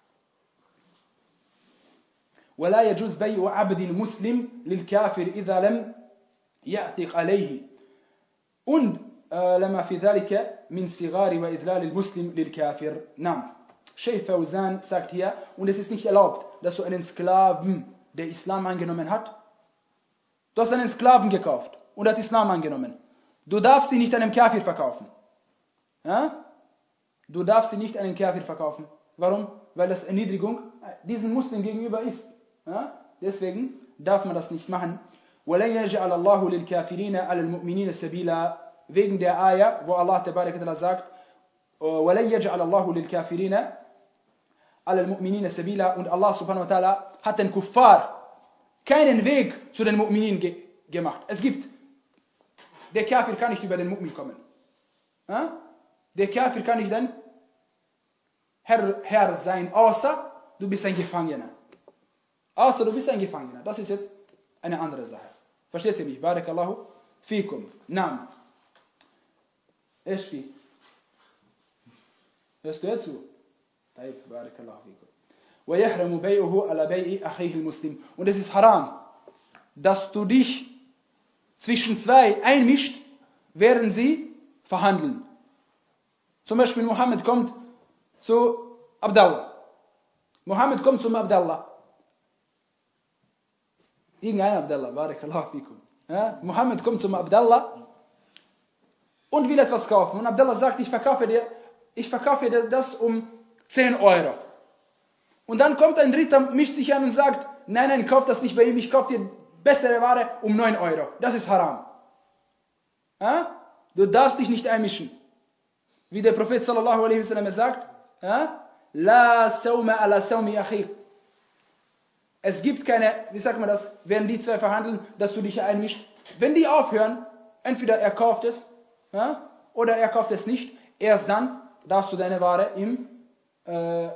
ولا يجوز بيع عبد مسلم للكافر إذا لم يعتق عليه und äh, لما في ذلك من صغار وإذلال المسلم للكافر. نعم. Sheikh Fawzan sagt hier, und es ist nicht erlaubt, dass du einen Sklaven, der Islam angenommen hat, du hast einen Sklaven gekauft und hat Islam angenommen. Du darfst ihn nicht einem Kafir verkaufen. Ja? Du darfst ihn nicht einem Kafir verkaufen. Warum? Weil das Erniedrigung diesen Muslim gegenüber ist. Ja? Deswegen darf man das nicht machen. وَلَنْ يَجْعَلَ اللَّهُ لِلْكَافِرِينَ عَلَى الْمُؤْمِنِينَ سَبِيلًا. Wegen der Ayah, wo Allah tabarak wa ta'ala sagt, وَلَنْ يَجْعَلَ اللَّهُ لِلْكَافِرِينَ ala al-mu'minina sabila, und Allah subhanahu wa ta'ala hat den Kuffar keinen Weg zu den Mu'minin ge gemacht. Es gibt, der Kafir kann nicht über den Mu'min kommen. Ja? Der Kafir kann nicht dann Herr, Herr sein, außer du bist ein Gefangener. Außer du bist ein Gefangener. Das ist jetzt eine andere Sache. Versteht ihr mich? Barakallahu fikum. Naam. ايش في؟ hörst du zu? طيب بارك الله فيكم. ويحرم بيعه على بيع أخيه المسلم. Und es ist haram, dass du dich zwischen zwei einmischt, während sie verhandeln. Zum Beispiel Mohammed kommt zu Abdallah. Mohammed kommt zum Abdallah. Irgendein Abdallah, barakallahu fikum. Ja? Mohammed kommt zum Abdallah und will etwas kaufen. Und Abdallah sagt, ich verkaufe dir, ich verkaufe dir das um zehn Euro. Und dann kommt ein Dritter, mischt sich an und sagt, nein, nein, kauf das nicht bei ihm, ich kaufe dir bessere Ware um neun Euro. Das ist haram. Ja? Du darfst dich nicht einmischen. Wie der Prophet sallallahu alaihi wasallam sagt, ja? La sawma ala sawmi akhik. Es gibt keine, wie sagt man das, wenn die zwei verhandeln, dass du dich einmischst. Wenn die aufhören, entweder er kauft es, ja, oder er kauft es nicht, erst dann darfst du deine Ware im, äh,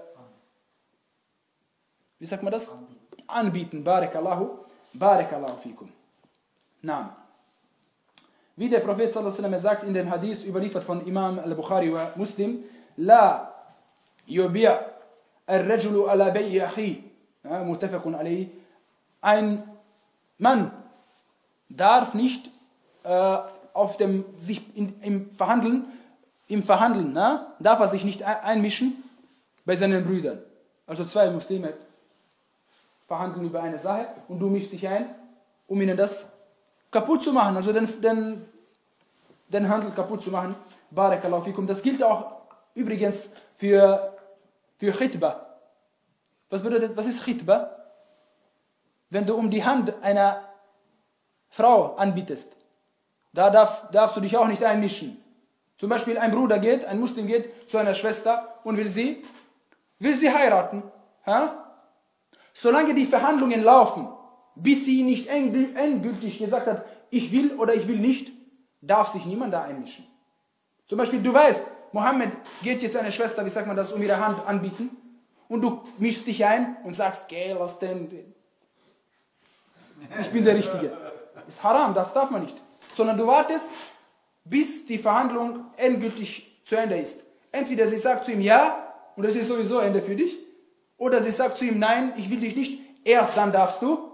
wie sagt man das? Anbieten. Barakallahu, barakallahu fikum. Naam. Wie der Prophet sallallahu alaihi wasallam sagt in dem Hadith, überliefert von Imam al-Bukhari wa Muslim, La yubi' al-rajulu ala bay'i akhi. Muttafaqun alayhi. Ein Mann darf nicht äh, auf dem, sich in, im Verhandeln, im Verhandeln, na, darf er sich nicht einmischen bei seinen Brüdern. Also zwei Muslime verhandeln über eine Sache und du mischst dich ein, um ihnen das kaputt zu machen, also den, den, den Handel kaputt zu machen. Barakallahu fikum. Das gilt auch übrigens für, für Khitba. Was bedeutet, was ist Khitba? Wenn du um die Hand einer Frau anbietest, da darfst, darfst du dich auch nicht einmischen. Zum Beispiel ein Bruder geht, ein Muslim geht zu einer Schwester und will sie, will sie heiraten. Ha? Solange die Verhandlungen laufen, bis sie nicht endgültig gesagt hat, ich will oder ich will nicht, darf sich niemand da einmischen. Zum Beispiel, du weißt, Mohammed geht jetzt eine Schwester, wie sagt man das, um ihre Hand anbieten, und du mischst dich ein und sagst, geh, lass den, ich bin der Richtige. Das ist haram, das darf man nicht. Sondern du wartest, bis die Verhandlung endgültig zu Ende ist. Entweder sie sagt zu ihm ja, und das ist sowieso Ende für dich, oder sie sagt zu ihm, nein, ich will dich nicht, erst dann darfst du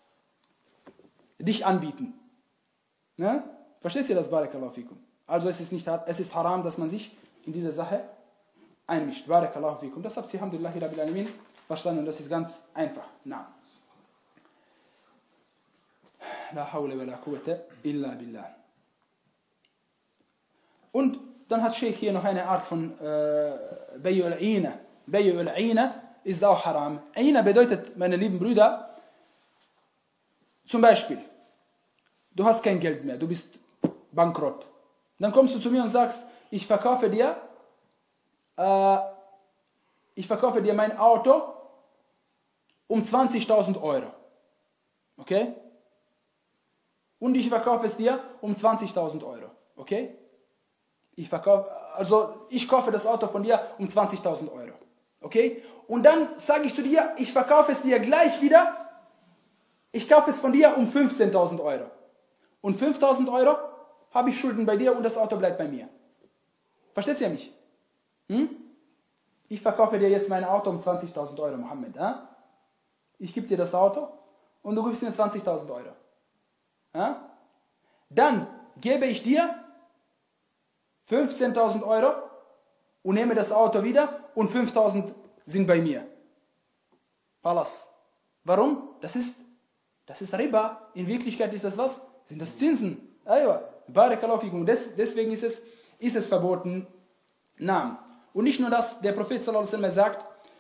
dich anbieten. Ne? Verstehst du das, Barakallahu fikum? Also es ist, nicht, es ist haram, dass man sich in diese Sache einmischt. Barakallahu fikum. Das habt ihr, alhamdulillahi rabbil alamin, verstanden, und das ist ganz einfach. Na. La hawla wa la quwwata illa billah. Und dann hat Sheikh hier noch eine Art von äh, Bayu al-Ina. Bayu al-Ina ist auch haram. Ina bedeutet, meine lieben Brüder, zum Beispiel, du hast kein Geld mehr, du bist bankrott. Dann kommst du zu mir und sagst, ich verkaufe dir, äh, ich verkaufe dir mein Auto um zwanzigtausend Euro. Okay? Und ich verkaufe es dir um zwanzigtausend Euro. Okay? Ich verkaufe, also ich kaufe das Auto von dir um zwanzigtausend Euro. Okay? Und dann sage ich zu dir, ich verkaufe es dir gleich wieder, ich kaufe es von dir um fünfzehntausend Euro. Und fünftausend Euro habe ich Schulden bei dir und das Auto bleibt bei mir. Versteht ihr mich? Hm? Ich verkaufe dir jetzt mein Auto um zwanzigtausend Euro, Mohammed. Äh? Ich gebe dir das Auto und du gibst mir zwanzigtausend Euro. Äh? Dann gebe ich dir fünfzehntausend Euro und nehme das Auto wieder und fünftausend sind bei mir. Palas. Warum? Das ist, das ist Riba. In Wirklichkeit ist das was? Sind das Zinsen. Aywa. Barakallahu fikum. Des, deswegen ist es, ist es verboten. Naam. Und nicht nur das, der Prophet sallallahu alaihi wasallam sagt,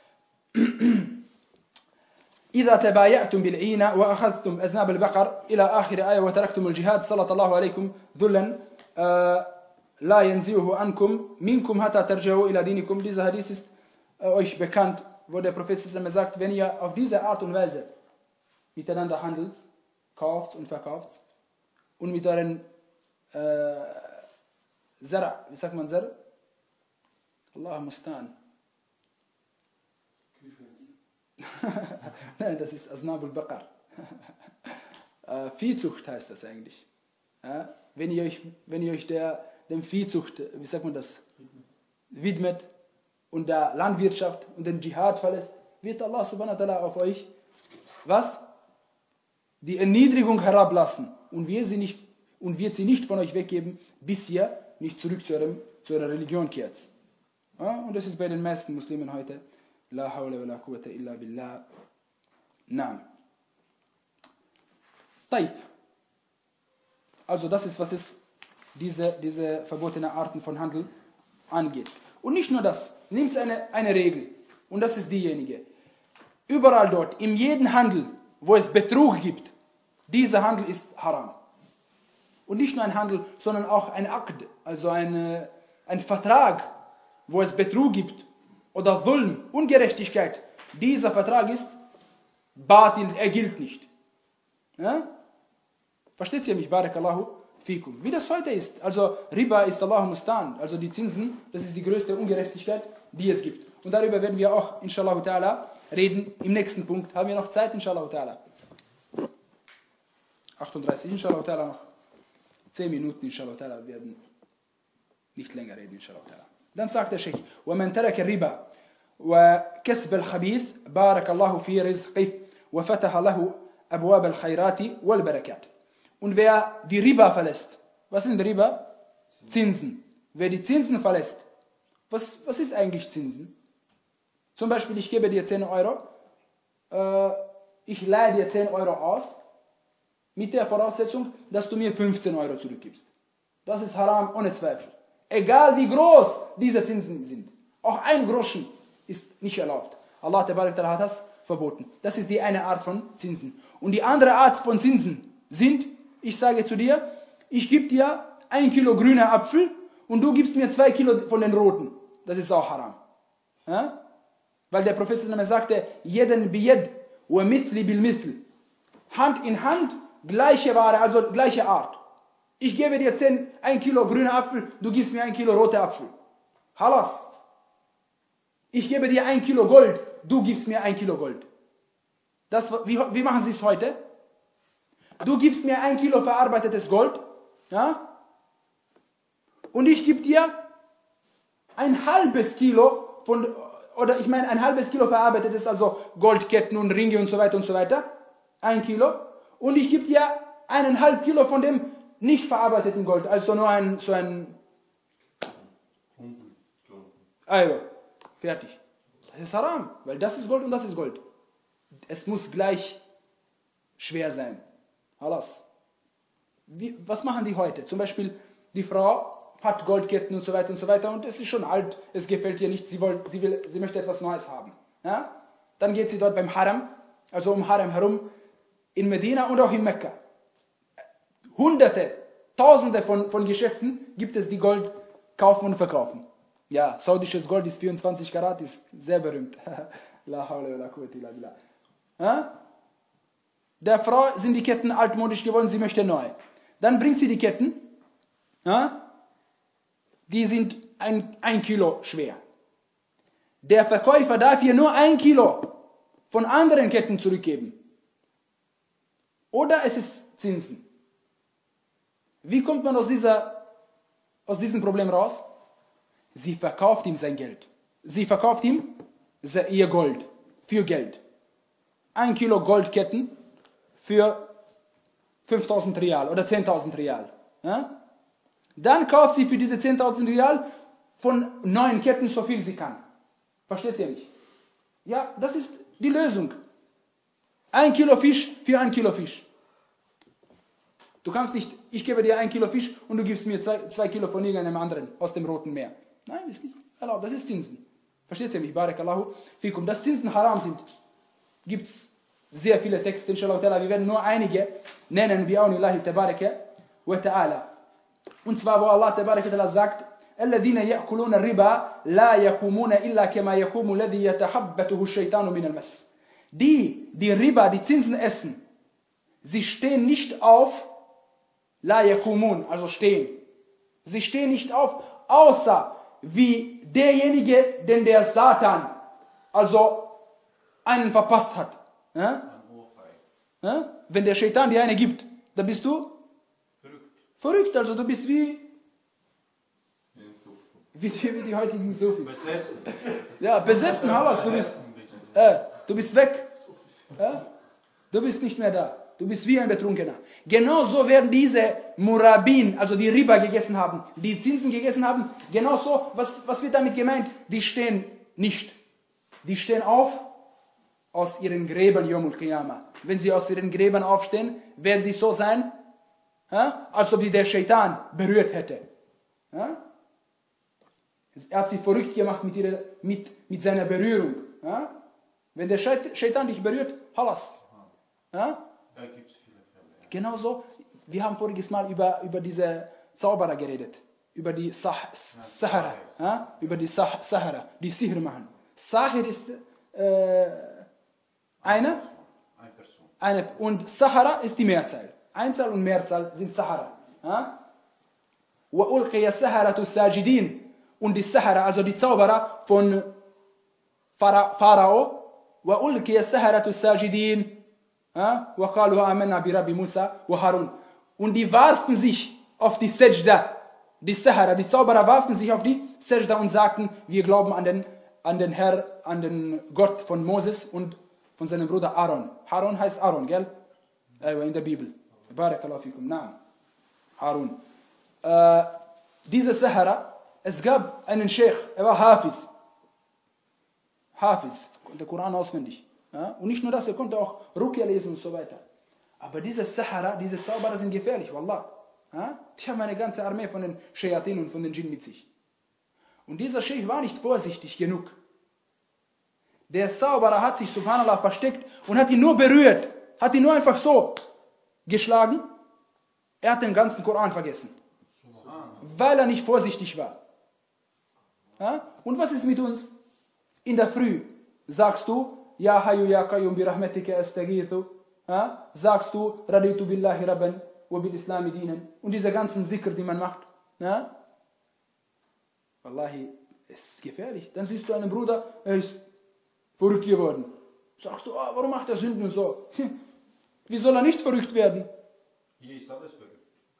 إذا تبايعتم بالعينة وأخذتم أذناب البقر إلى آخر آية وتركتم الجهاد صلى الله عليكم ذلا لا ينزعه عنكم منكم حتى ترجعوا إلى دينكم. Dieser Hadith ist euch bekannt. wo der Prophet sagt, wenn ihr auf diese Art und Weise miteinander handelt, kauft und verkauft und mit euren äh, Zara, wie sagt man Zara? Allah mustan. Nein, das ist Asnabul Baqar. äh, Viehzucht heißt das eigentlich. Ja? Wenn ihr euch, wenn ihr euch der, dem Viehzucht, wie sagt man das, widmet und der Landwirtschaft und den Dschihad verlässt, wird Allah subhanahu wa ta'ala auf euch was? Die Erniedrigung herablassen und wird sie nicht, und wird sie nicht von euch weggeben, bis ihr nicht zurück zu, eurem, zu eurer Religion kehrt. Ja? Und das ist bei den meisten Muslimen heute. La hawla wa la quwwata illa billah. Naam. Taib. Also das ist, was es diese, diese verbotene Arten von Handel angeht. Und nicht nur das. Nimm eine, eine Regel. Und das ist diejenige. Überall dort, in jedem Handel, wo es Betrug gibt, dieser Handel ist haram. Und nicht nur ein Handel, sondern auch ein Aqd, also eine, ein Vertrag, wo es Betrug gibt, oder Dhulm, Ungerechtigkeit. Dieser Vertrag ist Batil, er gilt nicht. Ja? Versteht ihr mich? Barakallahu fikum. Wie das heute ist. Also Riba ist Allahu Mustan. Also die Zinsen, das ist die größte Ungerechtigkeit, die es gibt. Und darüber werden wir auch, inshallah ta'ala, reden im nächsten Punkt. Haben wir noch Zeit, inshallah ta'ala? achtunddreißig, inshallah ta'ala noch zehn Minuten, inshallah ta'ala, wir werden nicht länger reden, inshallah ta'ala. Dann sagt der Sheikh, وَمَنْ تَرَكَ الرِّبَى وَكَسْبَ الْخَبِيثِ بَارَكَ اللَّهُ فِي رِزْقِهِ وَفَتَحَ لَهُ أَبْوَابَ الْخَيْرَاتِ وَالْبَرَكَاتِ. Und wer die Riba verlässt, was sind Riba? Zinsen. Wer die Zinsen verlässt, was, was ist eigentlich Zinsen? Zum Beispiel, ich gebe dir zehn Euro, äh, ich leihe dir zehn Euro aus, mit der Voraussetzung, dass du mir fünfzehn Euro zurückgibst. Das ist haram, ohne Zweifel. Egal wie groß diese Zinsen sind. Auch ein Groschen ist nicht erlaubt. Allah hat das verboten. Das ist die eine Art von Zinsen. Und die andere Art von Zinsen sind, ich sage zu dir, ich gebe dir ein Kilo grüner Apfel und du gibst mir zwei Kilo von den roten. Das ist auch haram. Ja? Weil der Prophet sagte, jeden biyad wa mithli bil mithl. Hand in Hand, gleiche Ware, also gleiche Art. Ich gebe dir zehn, ein Kilo grüner Apfel, du gibst mir ein Kilo roter Apfel. Halas. Ich gebe dir ein Kilo Gold, du gibst mir ein Kilo Gold. Das, wie, wie machen sie es heute? Du gibst mir ein Kilo verarbeitetes Gold, ja? Und ich gebe dir ein halbes Kilo von, oder ich meine ein halbes Kilo verarbeitetes, also Goldketten und Ringe und so weiter und so weiter. Ein Kilo. Und ich gebe dir eineinhalb Kilo von dem nicht verarbeiteten Gold, also nur ein, so ein... Also, fertig. Das ist haram, weil das ist Gold und das ist Gold. Es muss gleich schwer sein. Alles. Wie, was machen die heute? Zum Beispiel, die Frau hat Goldketten und so weiter und so weiter und es ist schon alt, es gefällt ihr nicht, sie, will, sie, will, sie möchte etwas Neues haben. Ja? Dann geht sie dort beim Haram, also um Haram herum, in Medina und auch in Mekka. Hunderte, Tausende von, von Geschäften gibt es, die Gold kaufen und verkaufen. Ja, saudisches Gold ist vierundzwanzig Karat, ist sehr berühmt. La hawla wa la quwwata illa billah. Ja? Der Frau sind die Ketten altmodisch geworden, sie möchte neu. Dann bringt sie die Ketten, ja? Die sind ein, ein Kilo schwer. Der Verkäufer darf ihr nur ein Kilo von anderen Ketten zurückgeben. Oder es ist Zinsen. Wie kommt man aus, dieser, aus diesem Problem raus? Sie verkauft ihm sein Geld. Sie verkauft ihm ihr Gold für Geld. Ein Kilo Goldketten für fünftausend Rial oder zehntausend Rial. Ja? Dann kauft sie für diese zehntausend Rial von neun Ketten so viel sie kann. Versteht ihr nicht? Ja, das ist die Lösung. Ein Kilo Fisch für ein Kilo Fisch. Du kannst nicht, ich gebe dir ein Kilo Fisch und du gibst mir zwei, zwei Kilo von irgendeinem anderen aus dem Roten Meer. Nein, das ist nicht erlaubt, das ist Zinsen. Versteht ihr mich? Barakallahu fikum. Dass Zinsen haram sind, gibt es sehr viele Texte, inshallah ta'ala. Wir werden nur einige nennen, bi aunillahi tabaraka wa ta'ala. Und zwar, wo Allah tabaraka ta'ala sagt, الذين يأكلون الربا لا يقومون إلا كما يقوم الذي يتخبطه الشيطان من المس. Die, die Riba, die Zinsen essen, sie stehen nicht auf, la yakumun, also stehen. Sie stehen nicht auf, außer wie derjenige, den der Satan, also einen verpasst hat. Ja? Ja? Wenn der Shaitan dir eine gibt, dann bist du verrückt. Verrückt, also du bist wie wie die, wie die heutigen Sufis. Besessen. Ja, besessen, Halas, du bist, äh, du bist weg. Ja? Du bist nicht mehr da. Du bist wie ein Betrunkener. Genauso werden diese Murabin, also die Riba gegessen haben, die Zinsen gegessen haben, genauso, was, was wird damit gemeint? Die stehen nicht. Die stehen auf aus ihren Gräbern, Yomul Qiyamah. Wenn sie aus ihren Gräbern aufstehen, werden sie so sein, ja, als ob sie der Shaitan berührt hätte. Ja? Er hat sie verrückt gemacht mit, ihrer, mit, mit seiner Berührung. Ja? Wenn der Shaitan dich berührt, halas. Ja? Da gibt es viele Fälle. Genauso, wir haben voriges Mal über, über diese Zauberer geredet. Über die Sah Sahara. Ja? Über die Sah Sahara, die Sihr machen. Sahir ist äh, eine, eine und Sahara ist die Mehrzahl. Einzahl und Mehrzahl sind Sahara. Ja? وَأُلْقِيَ السَّحَرَةُ السَّاجِدِينَ. Und die Sahara, also die Zauberer von Pharao, وَأُلْقِيَ السَّحَرَةُ السَّاجِدِينَ وَقَالُوا آمَنَّا بِرَبِّ مُوسَى وَهَارُونَ. Und die warfen sich auf die Sajda. Die Sahara, die Zauberer warfen sich auf die Sajda und sagten, wir glauben an den, an den Herr, an den Gott von Moses und von seinem Bruder Aaron. Aaron heißt Aaron, gell? In der Bibel. Barakallahu fikum. Naam. Aaron. Äh, diese Sahara, es gab einen Sheikh, er war Hafiz. Hafiz, konnte den Koran auswendig. Ja? Und nicht nur das, er konnte auch Ruqya lesen und so weiter. Aber diese Sahara, diese Zauberer sind gefährlich, wallah. Ja? Die haben eine ganze Armee von den Shayatin und von den Djinn mit sich. Und dieser Sheikh war nicht vorsichtig genug. Der Zauberer hat sich, subhanallah, versteckt und hat ihn nur berührt. Hat ihn nur einfach so geschlagen. Er hat den ganzen Koran vergessen. Weil er nicht vorsichtig war. Ja? Und was ist mit uns? In der Früh sagst du, Ja Hayyu Ya Qayyum bi Rahmatika astaghithu. Ja? Sagst du, Raditu billahi rabban wa bil Islami dienen. Und diese ganzen Zikr, die man macht. Ja? Wallahi, es ist gefährlich. Dann siehst du einen Bruder, er ist verrückt geworden. Sagst du, ah, warum macht er Sünden und so? Wie soll er nicht verrückt werden? Hier ist alles verrückt.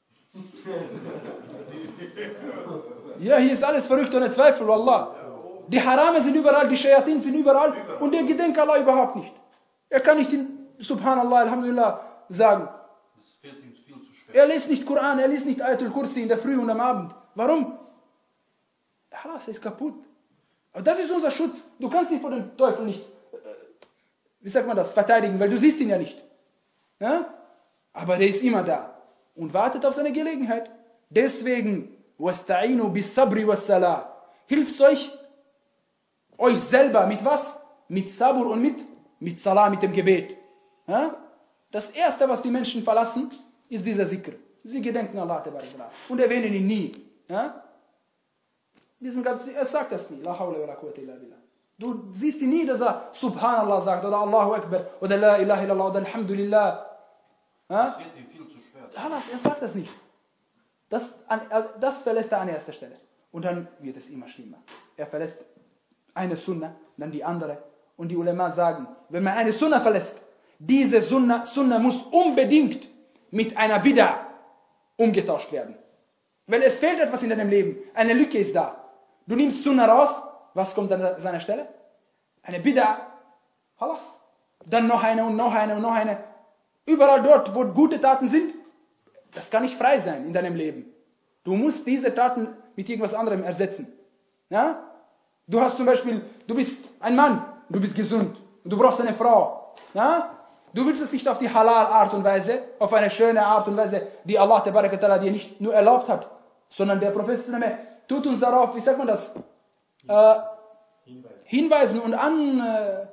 Ja, hier ist alles verrückt, ohne Zweifel, wallah. Die Harame sind überall, die Shayatin sind überall, überall. Und der gedenkt Allah überhaupt nicht. Er kann nicht in Subhanallah, Alhamdulillah sagen. Das fällt ihm viel zu schwer. Er liest nicht Koran, er liest nicht Ayatul Kursi in der Früh und am Abend. Warum? Allah, er ist kaputt. Aber das ist unser Schutz. Du kannst dich vor dem Teufel nicht, äh, wie sagt man das, verteidigen, weil du siehst ihn ja nicht. Ja? Aber der ist immer da und wartet auf seine Gelegenheit. Deswegen, وَاسْتَعِينُوا بِالصَّبْرِ وَالصَّلَاةِ. Hilft euch, euch selber mit was? Mit Sabur und mit, mit Salah, mit dem Gebet. Ja? Das erste, was die Menschen verlassen, ist dieser Zikr. Sie gedenken Allah und erwähnen ihn nie. Ja? Diesen ganzen, er sagt das nie. La hawla wa la quwwata illa billah. Du siehst ihn nie, dass er Subhanallah sagt oder Allahu Akbar oder La ilaha illallah oder Alhamdulillah. Ja? Das wird ihm viel zu schwer. Er sagt das nicht. Das, das verlässt er an erster Stelle. Und dann wird es immer schlimmer. Er verlässt eine Sunna, dann die andere. Und die Ulema sagen, wenn man eine Sunna verlässt, diese Sunna, Sunna muss unbedingt mit einer Bid'a umgetauscht werden. Weil es fehlt etwas in deinem Leben. Eine Lücke ist da. Du nimmst Sunna raus, was kommt an seiner Stelle? Eine Bid'a. Halas. Dann noch eine und noch eine und noch eine. Überall dort, wo gute Taten sind, das kann nicht frei sein in deinem Leben. Du musst diese Taten mit irgendwas anderem ersetzen. Ja? Du hast zum Beispiel, du bist ein Mann, du bist gesund und du brauchst eine Frau. Ja? Du willst es nicht auf die Halal-Art und Weise, auf eine schöne Art und Weise, die Allah dir nicht nur erlaubt hat, sondern der Prophet tut uns darauf, wie sagt man das, äh, hinweisen und an... Äh,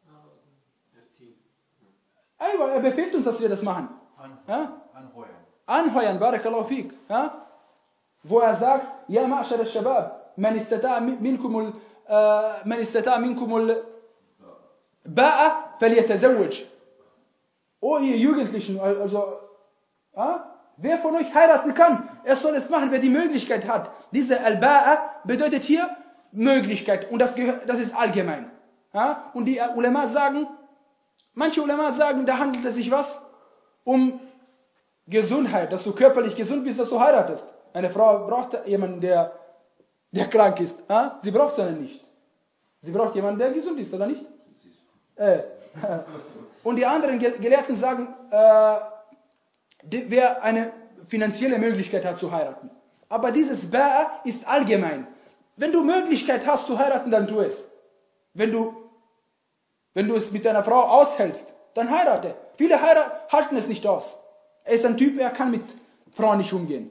er befiehlt uns, dass wir das machen. Anheuern. Ja? Anheuern. Anheuern, barakallahu fiqh. Ja? wo er sagt, ja ma'ashar al-shabab, man istata'a minkumul, man istata'a minkumul ba'a falyatazawwaj. Oh, ihr Jugendlichen, also, ja, wer von euch heiraten kann, er soll es machen, wer die Möglichkeit hat. Diese al-ba'a bedeutet hier Möglichkeit und das, gehört, das ist allgemein. Ja? Und die Ulema sagen, manche Ulema sagen, da handelt es sich was um Gesundheit, dass du körperlich gesund bist, dass du heiratest. Eine Frau braucht jemanden, der, der krank ist. Ja? Sie braucht einen nicht. Sie braucht jemanden, der gesund ist, oder nicht? Äh. Und die anderen Gelehrten sagen, äh, wer eine finanzielle Möglichkeit hat zu heiraten. Aber dieses Ba'a ist allgemein. Wenn du Möglichkeit hast zu heiraten, dann tu es. Wenn du, wenn du es mit deiner Frau aushältst, dann heirate. Viele heira- halten es nicht aus. Er ist ein Typ, er kann mit Frauen nicht umgehen.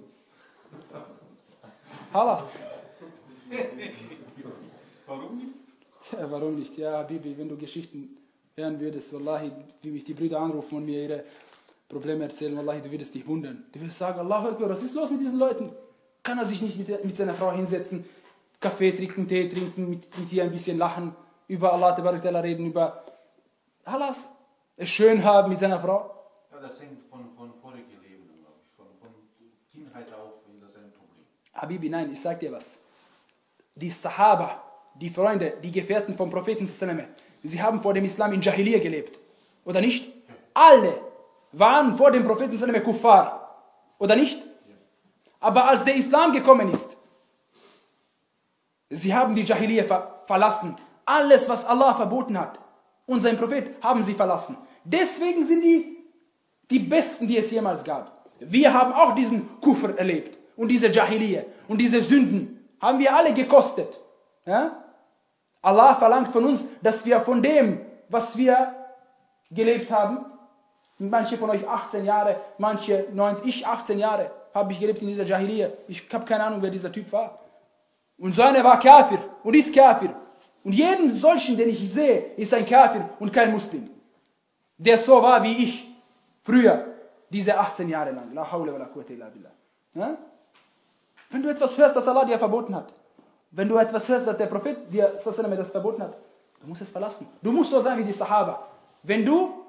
Halas. Warum nicht? Ja, warum nicht? Ja, Bibi, wenn du Geschichten hören würdest, wallahi, wie mich die Brüder anrufen und mir ihre Probleme erzählen, wallahi, du würdest dich wundern. Du würdest sagen, Allahu Akbar, was ist los mit diesen Leuten? Kann er sich nicht mit, mit seiner Frau hinsetzen, Kaffee trinken, Tee trinken, mit, mit ihr ein bisschen lachen, über Allah Tabarak Ta'ala reden, über Halas, es schön haben mit seiner Frau? Ja, das hängt von, von vorigen Leben, glaube ich. Von, von Kindheit auf in das ein Problem. Habibi, nein, ich sag dir was. Die Sahaba, die Freunde, die Gefährten vom Propheten, sie haben vor dem Islam in Jahiliyyah gelebt. Oder nicht? Ja. Alle waren vor dem Propheten Kuffar. Oder nicht? Ja. Aber als der Islam gekommen ist, sie haben die Jahiliyyah ver- verlassen. Alles, was Allah verboten hat und sein Prophet, haben sie verlassen. Deswegen sind die die Besten, die es jemals gab. Wir haben auch diesen Kufr erlebt und diese Jahiliyyah und diese Sünden haben wir alle gekostet. Ja? Allah verlangt von uns, dass wir von dem, was wir gelebt haben, manche von euch achtzehn Jahre, manche neunzehn, ich achtzehn Jahre habe ich gelebt in dieser Jahiliyyah. Ich habe keine Ahnung, wer dieser Typ war. Und so einer war Kafir und ist Kafir. Und jeden solchen, den ich sehe, ist ein Kafir und kein Muslim. Der so war wie ich früher, diese achtzehn Jahre lang. La hawla wa la quwwata illa billah. Ja? Wenn du etwas hörst, das Allah dir verboten hat, wenn du etwas hörst, dass der Prophet dir das verboten hat, du musst es verlassen. Du musst so sein wie die Sahaba. Wenn du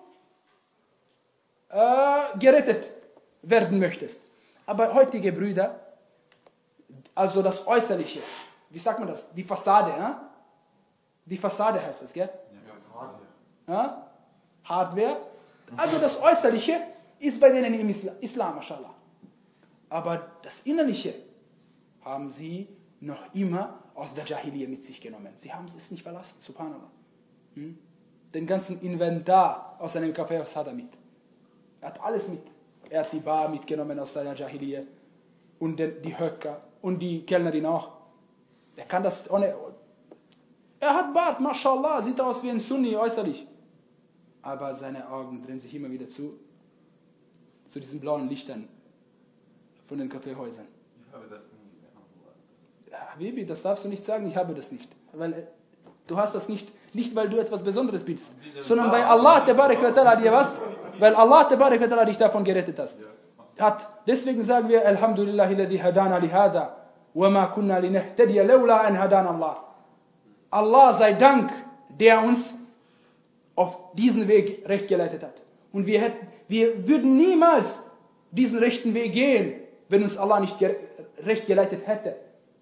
äh, gerettet werden möchtest. Aber heutige Brüder, also das Äußerliche, wie sagt man das? Die Fassade, ja? Die Fassade heißt das, gell? Ja, ja? Hardware. Also das Äußerliche ist bei denen im Islam, Islam, mashallah. Aber das Innerliche haben sie noch immer aus der Jahiliyyah mit sich genommen. Sie haben es nicht verlassen, subhanallah. Hm? Den ganzen Inventar aus einem Kaffeehaus hat er mit. Er hat alles mit. Er hat die Bar mitgenommen aus seiner Jahiliyyah und den, die Höcker und die Kellnerin auch. Er kann das ohne... Er hat Bart, mashallah, sieht aus wie ein Sunni äußerlich. Aber seine Augen drehen sich immer wieder zu, zu diesen blauen Lichtern von den Kaffeehäusern. Ich habe das nie. Ja, Habibi, das darfst du nicht sagen, ich habe das nicht. Weil äh, du hast das nicht, nicht weil du etwas Besonderes bist, sondern weil Allah Tabarak wa Ta'ala dir was, weil Allah Tabarak wa Ta'ala dich davon gerettet hast. Hat. Deswegen sagen wir, Alhamdulillahi ladhi hadana lihada, wa ma kunna linahtadiya lawla an hadana Allah. Allah sei Dank, der uns auf diesen Weg recht geleitet hat. Und wir, hätten, wir würden niemals diesen rechten Weg gehen, wenn uns Allah nicht ge- recht geleitet hätte.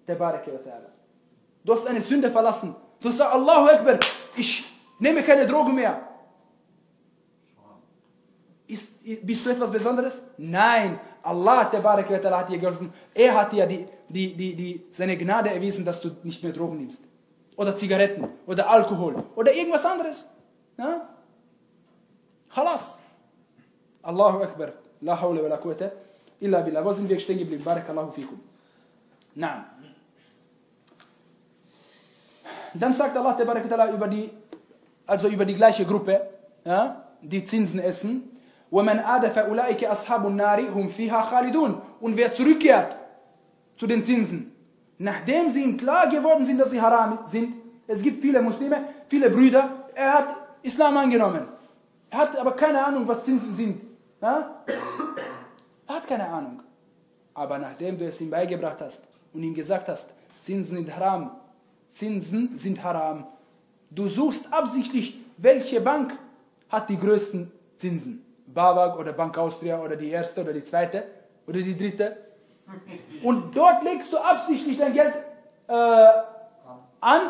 Du hast eine Sünde verlassen. Du sagst, Allahu Akbar, ich nehme keine Drogen mehr. Ist, bist du etwas Besonderes? Nein, Allah hat dir geholfen. Er hat dir die, die, die, die, seine Gnade erwiesen, dass du nicht mehr Drogen nimmst. Oder Zigaretten, oder Alkohol, oder irgendwas anderes. Ja? Khalas. Allahu Akbar. La hawla wa la quwwata illa billah. Wo sind wir stehen geblieben? Barakallahu fikum. Naam. Dann sagt Allah Tabarak Ta'ala über die, also über die gleiche Gruppe, ja, die Zinsen essen. وَمَنْ آدَ فَأُولَٰئِكَ أَصْحَابُ النَّارِ هُمْ فِيهَا خَالِدُونَ. Und wer zurückkehrt zu den Zinsen, nachdem sie ihm klar geworden sind, dass sie haram sind, es gibt viele Muslime, viele Brüder, er hat Islam angenommen. Er hat aber keine Ahnung, was Zinsen sind. Ja? Er hat keine Ahnung. Aber nachdem du es ihm beigebracht hast und ihm gesagt hast, Zinsen sind haram, Zinsen sind haram, du suchst absichtlich, welche Bank hat die größten Zinsen. BAWAG oder Bank Austria oder die erste oder die zweite oder die dritte. Und dort legst du absichtlich dein Geld äh, an,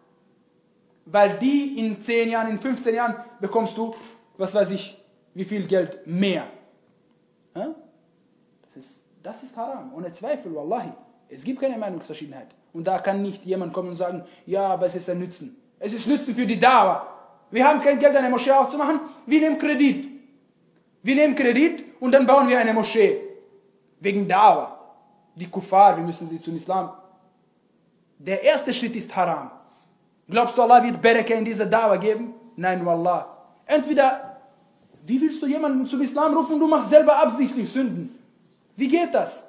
weil die in zehn Jahren, in fünfzehn Jahren bekommst du, was weiß ich, wie viel Geld mehr. Ja? Das ist, das ist haram, ohne Zweifel, wallahi. Es gibt keine Meinungsverschiedenheit. Und da kann nicht jemand kommen und sagen, ja, aber es ist ein Nützen. Es ist Nützen für die Dauer. Wir haben kein Geld, eine Moschee aufzumachen, wir nehmen Kredit. Wir nehmen Kredit und dann bauen wir eine Moschee. Wegen Dauer. Die Kuffar, wir müssen sie zum Islam. Der erste Schritt ist haram. Glaubst du, Allah wird Baraka in dieser Dauer geben? Nein, wallah. Entweder, wie willst du jemanden zum Islam rufen, du machst selber absichtlich Sünden? Wie geht das?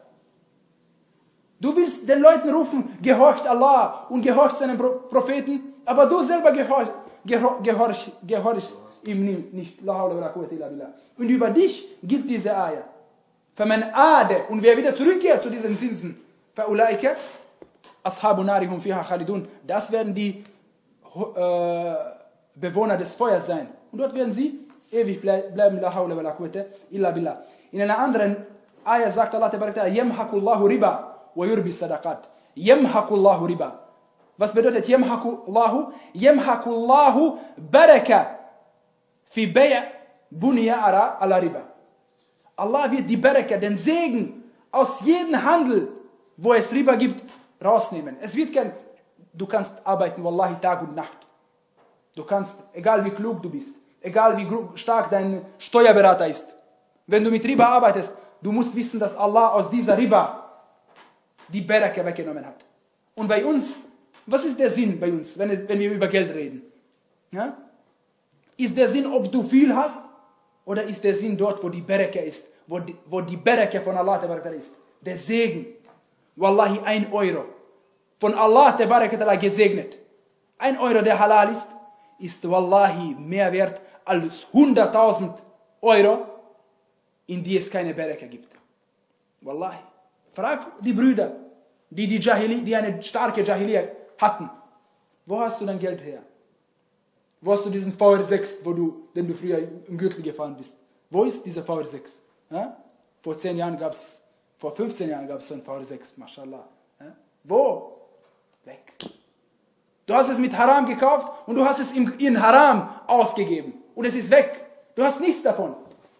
Du willst den Leuten rufen, gehorcht Allah und gehorcht seinen Propheten, aber du selber gehorchst, gehorch, gehorchst ihm nicht. Und über dich gilt diese Ayah. فَمَنْ آدَ Und wer wieder zurückkehrt zu diesen Zinsen, فَأُولَٰئِكَ أَصْحَابُ نَارِ هُمْ فِيهَا خَالِدُونَ Das werden die äh, Bewohner des Feuers sein. Und dort werden sie ewig bleiben. La hawla wa la quwwata illa billah. In einer anderen Ayah sagt Allah Ta'ala, يَمْحَقُ اللَّهُ رِبَا وَيُرْبِ الصَّدَقَاتِ يَمْحَقُ اللَّهُ رِبَا Was bedeutet يَمْحَقُ اللَّهُ? يَمْحَقُ اللَّهُ بَرَكَ في بيع بني على ربا. Allah wird die Baraka, den Segen aus jedem Handel, wo es Riba gibt, rausnehmen. Es wird kein, du kannst arbeiten, wallahi, Tag und Nacht. Du kannst, egal wie klug du bist, egal wie stark dein Steuerberater ist, wenn du mit Riba arbeitest, du musst wissen, dass Allah aus dieser Riba die Baraka weggenommen hat. Und bei uns, was ist der Sinn bei uns, wenn, wenn wir über Geld reden? Ja? Ist der Sinn, ob du viel hast, oder ist der Sinn dort, wo die Baraka ist, wo die, wo die Baraka von Allah ist? Der Segen. Wallahi, ein Euro. Von Allah gesegnet. Ein Euro, der halal ist, ist wallahi mehr wert als hunderttausend Euro, in die es keine Baraka gibt. Wallahi. Frag die Brüder, die, die, Jahili, die eine starke Jahiliya hatten. Wo hast du dein Geld her? Wo hast du diesen V R sechs, wo du, den du früher im Gürtel gefahren bist? Wo ist dieser V R sechs? Ja? Vor zehn Jahren gab es, vor fünfzehn Jahren gab es so einen V R sechs, mashallah. Ja? Wo? Weg. Du hast es mit Haram gekauft und du hast es in, in Haram ausgegeben. Und es ist weg. Du hast nichts davon.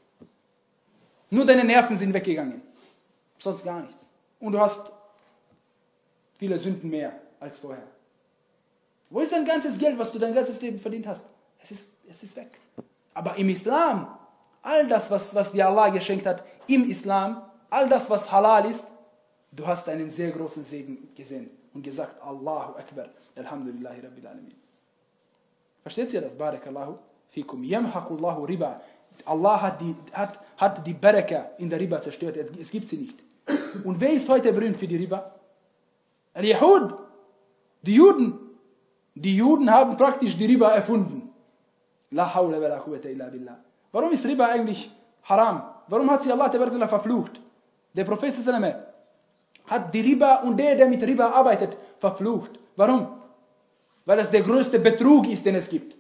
Nur deine Nerven sind weggegangen. Sonst gar nichts. Und du hast viele Sünden mehr als vorher. Wo ist dein ganzes Geld, was du dein ganzes Leben verdient hast? Es ist, es ist weg. Aber im Islam, all das, was, was dir Allah geschenkt hat, im Islam, all das, was halal ist, du hast einen sehr großen Segen gesehen und gesagt, Allahu Akbar, Alhamdulillahi Rabbil Alamin. Versteht ihr das? Barakallahu fikum. Yamhaqullahu Riba. Allah hat die, hat, hat die Baraka in der Riba zerstört. Es gibt sie nicht. Und wer ist heute berühmt für die Riba? Al-Yahud. Die Juden. Die Juden haben praktisch die Riba erfunden. La hawla wa la quwwata illa billah. Warum ist Riba eigentlich haram? Warum hat sie Allah verflucht? Der Prophet hat die Riba und der, der mit Riba arbeitet, verflucht. Warum? Weil es der größte Betrug ist, den es gibt.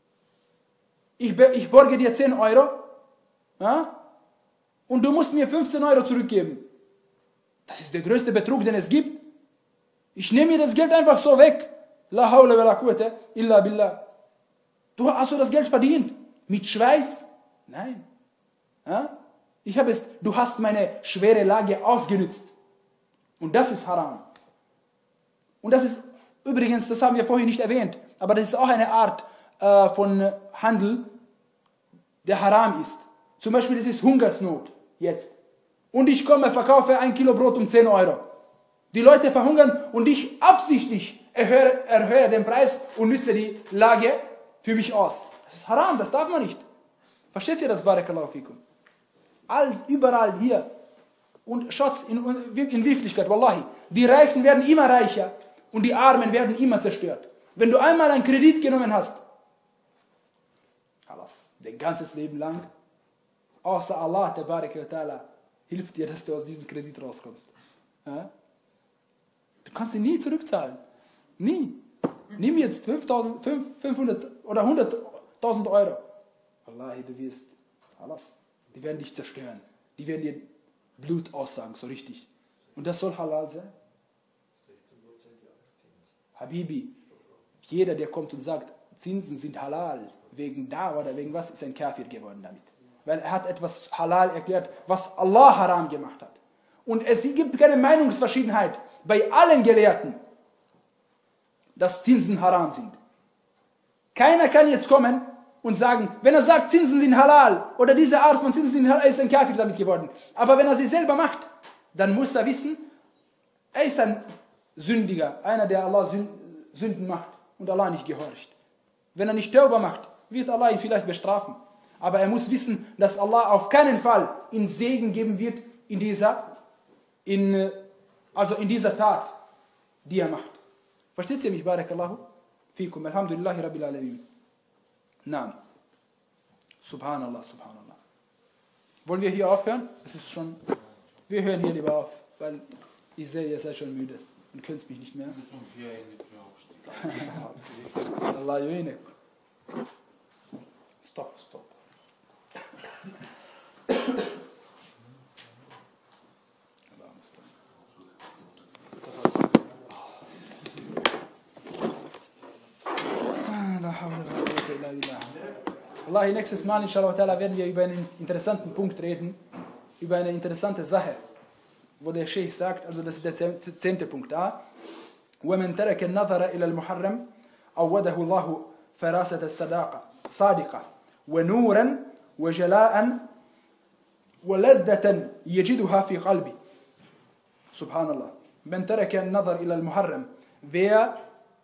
Ich, ich borge dir zehn Euro, ja, und du musst mir fünfzehn Euro zurückgeben. Das ist der größte Betrug, den es gibt. Ich nehme mir das Geld einfach so weg. La hawla wa la quwwata illa billah. Du hast du das Geld verdient? Mit Schweiß? Nein. Ja? Ich habe es, du hast meine schwere Lage ausgenutzt. Und das ist haram. Und das ist übrigens, das haben wir vorhin nicht erwähnt, aber das ist auch eine Art äh, von Handel, der haram ist. Zum Beispiel, das ist Hungersnot jetzt. Und ich komme, verkaufe ein Kilo Brot um zehn Euro. Die Leute verhungern und ich absichtlich erhöhe, erhöhe den Preis und nütze die Lage für mich aus. Das ist haram, das darf man nicht. Versteht ihr das? Barakallahu fikum. All, überall hier. Und schaut in, in Wirklichkeit, wallahi, die Reichen werden immer reicher und die Armen werden immer zerstört. Wenn du einmal einen Kredit genommen hast, alles, dein ganzes Leben lang, außer Allah, der Baraka wa Ta'ala, hilft dir, dass du aus diesem Kredit rauskommst. Ja? Du kannst sie nie zurückzahlen. Nie. Nimm jetzt fünftausend, fünfhundert oder hunderttausend Euro. Wallahi, du wirst, alles, die werden dich zerstören. Die werden dir Blut aussagen, so richtig. Und das soll halal sein? Habibi, jeder, der kommt und sagt, Zinsen sind halal, wegen da oder wegen was, ist ein Kafir geworden damit. Weil er hat etwas halal erklärt, was Allah haram gemacht hat. Und es gibt keine Meinungsverschiedenheit bei allen Gelehrten, dass Zinsen haram sind. Keiner kann jetzt kommen und sagen, wenn er sagt, Zinsen sind halal oder diese Art von Zinsen sind halal, ist ein Kafir damit geworden. Aber wenn er sie selber macht, dann muss er wissen, er ist ein Sündiger, einer, der Allah Sünden macht und Allah nicht gehorcht. Wenn er nicht Tauba macht, wird Allah ihn vielleicht bestrafen. Aber er muss wissen, dass Allah auf keinen Fall ihn Segen geben wird in dieser, in, also in dieser Tat, die er macht. Versteht ihr mich? Barakallahu fikum. Alhamdulillahi Rabbil Alamin. Naam. Subhanallah, Subhanallah. Wollen wir hier aufhören? Es ist schon, wir hören hier lieber auf, weil ich sehe, ihr seid schon müde und könnt mich nicht mehr. Wir müssen um vier in die Tür aufstehen. Allah yuinek. Stop, stop. Wallahi, nächstes Mal, inshallah, werden wir über einen interessanten Punkt reden, über eine interessante Sache, wo der Sheikh sagt, also das ist der zehnte Punkt, A. وَمَنْ تَرَكَ النَّظَرَ إِلَى الْمُحَرَّمِ أَوَّدَهُ اللَّهُ فَرَاسَةَ الصَّدَاقَةِ صَادِقَةً وَنُورًا وَجَلَاءً وَلَذَّةً يَجِدُهَا فِي قَلْبِ. Subhanallah. مَنْ تَرَكَ النَّظَرَ إِلَى الْمُحَرَّمِ. Wer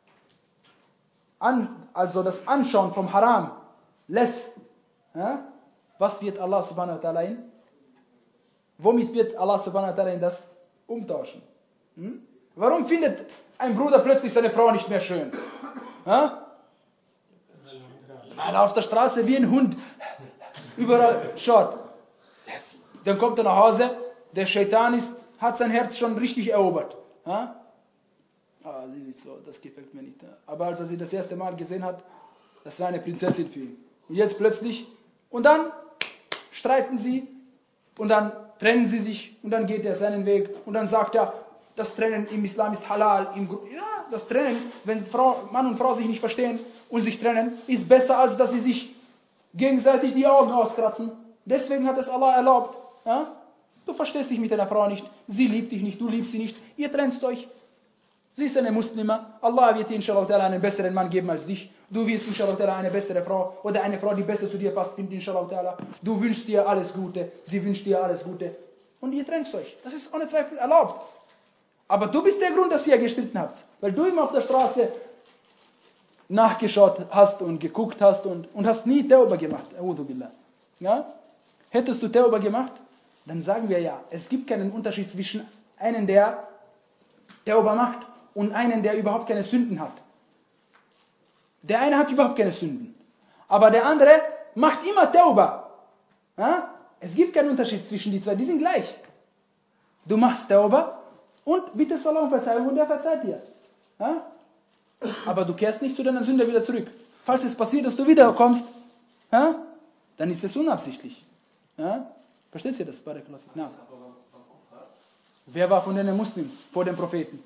an, also das Anschauen vom Haram lässt, ja, was wird Allah subhanahu wa ta'ala in? Womit wird Allah subhanahu wa ta'ala in das umtauschen? Hm? Warum findet ein Bruder plötzlich seine Frau nicht mehr schön? Ja? Weil er auf der Straße wie ein Hund überall schaut. Dann kommt er nach Hause, der Shaitan ist, hat sein Herz schon richtig erobert. Ja? Ah, sie sieht so, das gefällt mir nicht. Aber als er sie das erste Mal gesehen hat, das war eine Prinzessin für ihn. Und jetzt plötzlich, und dann streiten sie, und dann trennen sie sich, und dann geht er seinen Weg, und dann sagt er, das Trennen im Islam ist halal. Im ja, das Trennen, wenn Frau, Mann und Frau sich nicht verstehen und sich trennen, ist besser, als dass sie sich gegenseitig die Augen auskratzen. Deswegen hat es Allah erlaubt. Ja? Du verstehst dich mit deiner Frau nicht, sie liebt dich nicht, du liebst sie nicht, ihr trennt euch. Sie ist eine Muslima, Allah wird dir inshallah einen besseren Mann geben als dich. Du wirst inshallah eine bessere Frau oder eine Frau, die besser zu dir passt, finden inshallah. Du wünschst dir alles Gute, sie wünscht dir alles Gute. Und ihr trennt euch. Das ist ohne Zweifel erlaubt. Aber du bist der Grund, dass ihr gestritten habt. Weil du immer auf der Straße nachgeschaut hast und geguckt hast und, und hast nie Tauba gemacht. Ja? Hättest du Tauba gemacht, dann sagen wir ja, es gibt keinen Unterschied zwischen einem, der Tauba macht und einen, der überhaupt keine Sünden hat. Der eine hat überhaupt keine Sünden. Aber der andere macht immer Tauba. Ja? Es gibt keinen Unterschied zwischen die zwei, die sind gleich. Du machst Tauba und bittest Allah um Verzeihung und er verzeiht dir. Ja? Aber du kehrst nicht zu deiner Sünde wieder zurück. Falls es passiert, dass du wiederkommst, ja? Dann ist es unabsichtlich. Ja? Verstehst du das? Ja. Wer war von den Muslimen vor dem Propheten?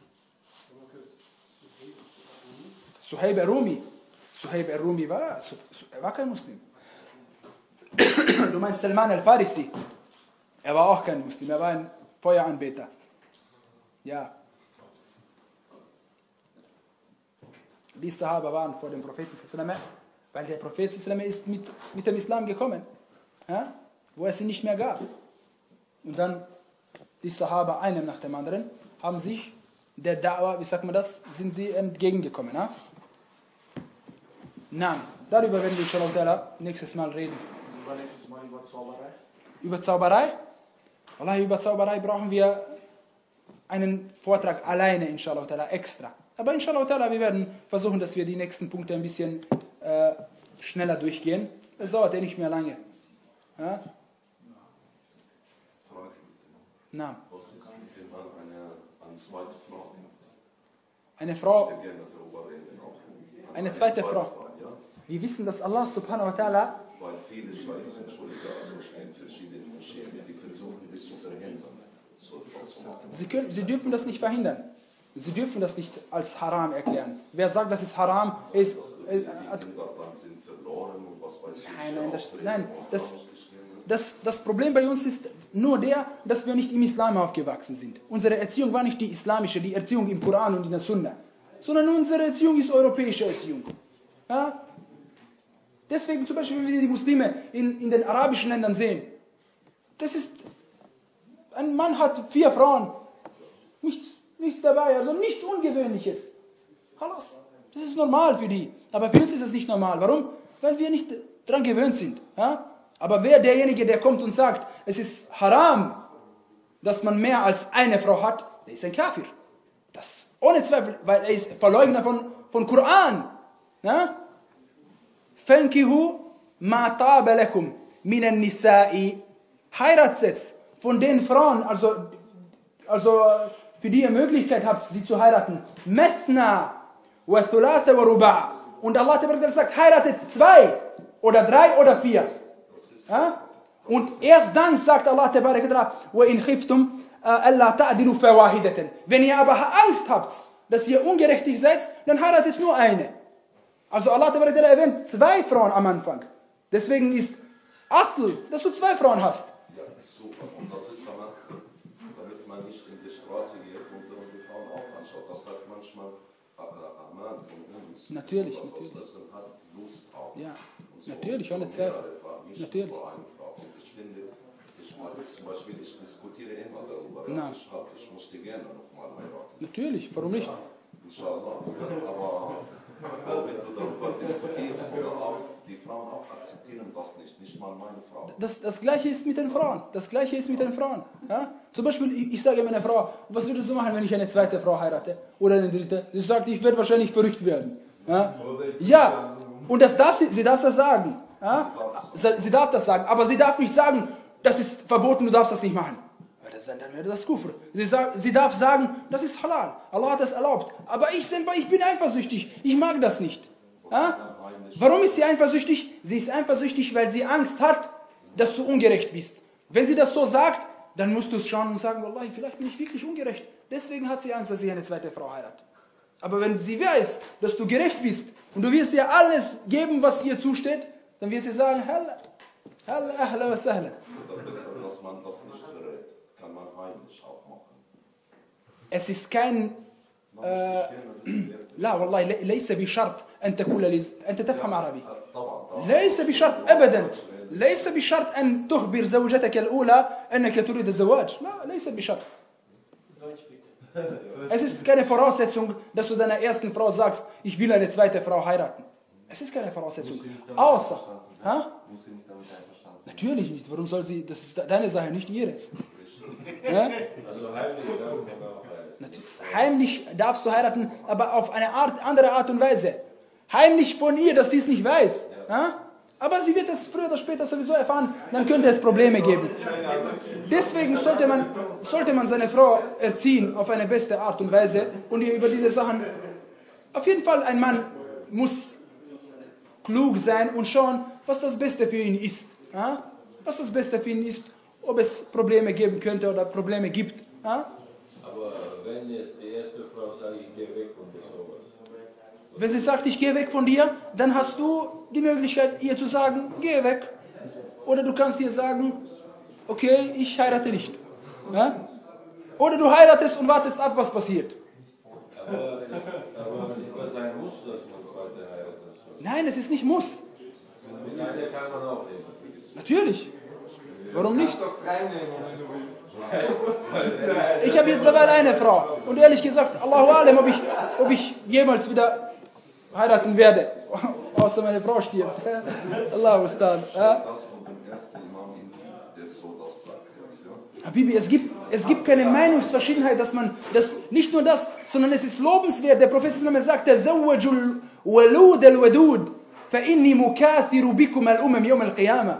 Suhaib al-Rumi. Suhaib al-Rumi war, er war kein Muslim. Du meinst Salman al-Farisi. Er war auch kein Muslim, er war ein Feueranbeter. Ja. Die Sahaba waren vor dem Propheten, weil der Prophet ist mit, mit dem Islam gekommen, ja? Wo es ihn nicht mehr gab. Und dann die Sahaba, einem nach dem anderen, haben sich der Da'wah, wie sagt man das, sind sie entgegengekommen. Ja? Nein, darüber werden wir inshallah nächstes Mal reden. Übernächstes Mal über Zauberei. Über Zauberei? Wallahi, über Zauberei brauchen wir einen Vortrag alleine, inshallah, extra. Aber inshallah, wir werden versuchen, dass wir die nächsten Punkte ein bisschen äh, schneller durchgehen. Es dauert ja nicht mehr lange. Ja? Frage. Na. Was ist, wenn man eine Eine zweite Frau. Eine Frau, Ich würde gerne darüber reden. Auch. eine zweite Frau. Ja? Wir wissen, dass Allah subhanahu wa ta'ala, Weil viele Scheiße, Entschuldige, also stehen verschiedene Moscheen, die versuchen, das zu verhindern. So etwas zu machen. sie, können, sie dürfen das nicht verhindern. Sie dürfen das nicht als Haram erklären. Wer sagt, das ist Haram, ist... Äh, äh, Die Kinderbank sind verloren und was weiß ich. Nein, nein, das, Ausreden, nein das, ausgestellt. das, das Problem bei uns ist nur der, dass wir nicht im Islam aufgewachsen sind. Unsere Erziehung war nicht die islamische, die Erziehung im Koran und in der Sunna, sondern unsere Erziehung ist europäische Erziehung. Ja? Deswegen zum Beispiel, wenn wir die Muslime in, in den arabischen Ländern sehen, das ist, ein Mann hat vier Frauen, nichts, nichts dabei, also nichts Ungewöhnliches. Halas. Das ist normal für die. Aber für uns ist es nicht normal. Warum? Weil wir nicht daran gewöhnt sind. Ja? Aber wer derjenige, der kommt und sagt, es ist haram, dass man mehr als eine Frau hat, der ist ein Kafir. Das ohne Zweifel, weil er ist Verleugner von, von Koran. Ja? Fankihu ma taaba lakum minan nisa'i. Heiratet von den Frauen, also, also für die ihr Möglichkeit habt, sie zu heiraten. Methna wa thulatha wa ruba'. Und Allah sagt, heiratet zwei oder drei oder vier. Ja? Und erst dann sagt Allah wa in khiftum alla ta'dilu fawahidatan. Wenn ihr aber Angst habt, dass ihr ungerechtig seid, dann heiratet nur eine. Also Allah erwähnt zwei Frauen am Anfang. Deswegen ist Asl, dass du zwei Frauen hast. Ja, super. Und das ist dann, damit man nicht in die Straße geht und die Frauen auch anschaut. Das heißt manchmal Aman von uns. Natürlich, so, natürlich. Das hat Lust auf. Ja, so. natürlich, ohne Zweifel. Natürlich. Ich finde, ich weiß, zum Beispiel, ich diskutiere immer darüber. Nein. Ich, hab, ich möchte gerne nochmal heiraten. Natürlich, warum nicht? Inshallah. Aber wenn du darüber diskutierst, oder auch die Frauen auch akzeptieren das nicht, nicht mal meine Frau. Das, das Gleiche ist mit den Frauen. Das Gleiche ist mit den Frauen. Ja? Zum Beispiel, ich, ich sage meiner Frau, was würdest du machen, wenn ich eine zweite Frau heirate? Oder eine dritte? Sie sagt, ich werde wahrscheinlich verrückt werden. Ja, ja. Und das darf sie, sie darf das sagen. Ja? Sie darf das sagen, aber sie darf nicht sagen, das ist verboten, du darfst das nicht machen. Dann wäre das Kufr. Sie, sagt, sie darf sagen, das ist halal. Allah hat das erlaubt. Aber ich selber, ich bin eifersüchtig. Ich mag das nicht. Ja? Warum ist sie eifersüchtig? Sie ist eifersüchtig, weil sie Angst hat, dass du ungerecht bist. Wenn sie das so sagt, dann musst du es schauen und sagen, Wallahi, vielleicht bin ich wirklich ungerecht. Deswegen hat sie Angst, dass sie eine zweite Frau heiratet. Aber wenn sie weiß, dass du gerecht bist und du wirst ihr alles geben, was ihr zusteht, dann wird sie sagen, Halla, Halla, Ahla wa Sahla. Dass man das nicht verrät, kann man heimlich auch machen. Es ist kein لا والله ليس بشرط أن تقول لز... أنت تفهم عربي ليس بشرط أبدا ليس بشرط أن تخبر زوجتك الأولى أنك تريد الزواج لا ليس بشرط Es ist keine Voraussetzung, dass du deiner ersten Frau sagst, ich will eine zweite Frau heiraten. Es ist keine Voraussetzung. Außer, ha? Natürlich nicht. Warum soll sie, das ist deine Sache, nicht ihre. Ja? Also heimlich darf man auch heiraten. Heimlich darfst du heiraten, aber auf eine Art, andere Art und Weise. Heimlich von ihr, dass sie es nicht weiß. Ja? Aber sie wird es früher oder später sowieso erfahren, dann könnte es Probleme geben. Deswegen sollte man, sollte man seine Frau erziehen auf eine beste Art und Weise und ihr über diese Sachen... Auf jeden Fall, ein Mann muss klug sein und schauen, was das Beste für ihn ist. Ja? Was das Beste für ihn ist, ob es Probleme geben könnte oder Probleme gibt. Ja? Aber wenn jetzt die erste Frau sagt, ich gehe weg und sowas. Wenn sie sagt, ich gehe weg von dir, dann hast du die Möglichkeit, ihr zu sagen, geh weg. Oder du kannst ihr sagen, okay, ich heirate nicht. Ja? Oder du heiratest und wartest ab, was passiert. Aber, aber ist das ein Muss, dass man zweite heiratet? Nein, es ist nicht Muss. Mit einer kann man auch leben. Natürlich. Warum nicht? Ich habe jetzt dabei eine Frau. Und ehrlich gesagt, Allahu Alam, ob ich, ob ich jemals wieder heiraten werde. Außer meine Frau stirbt. Allahu Ustan. Ja? Habibi, es gibt, es gibt keine Meinungsverschiedenheit, dass man, das, nicht nur das, sondern es ist lobenswert. Der Prophet sagt, Zawwajul walud al-wadud, fa inni mukathiru bikum al-umam yawm al-qiyamah.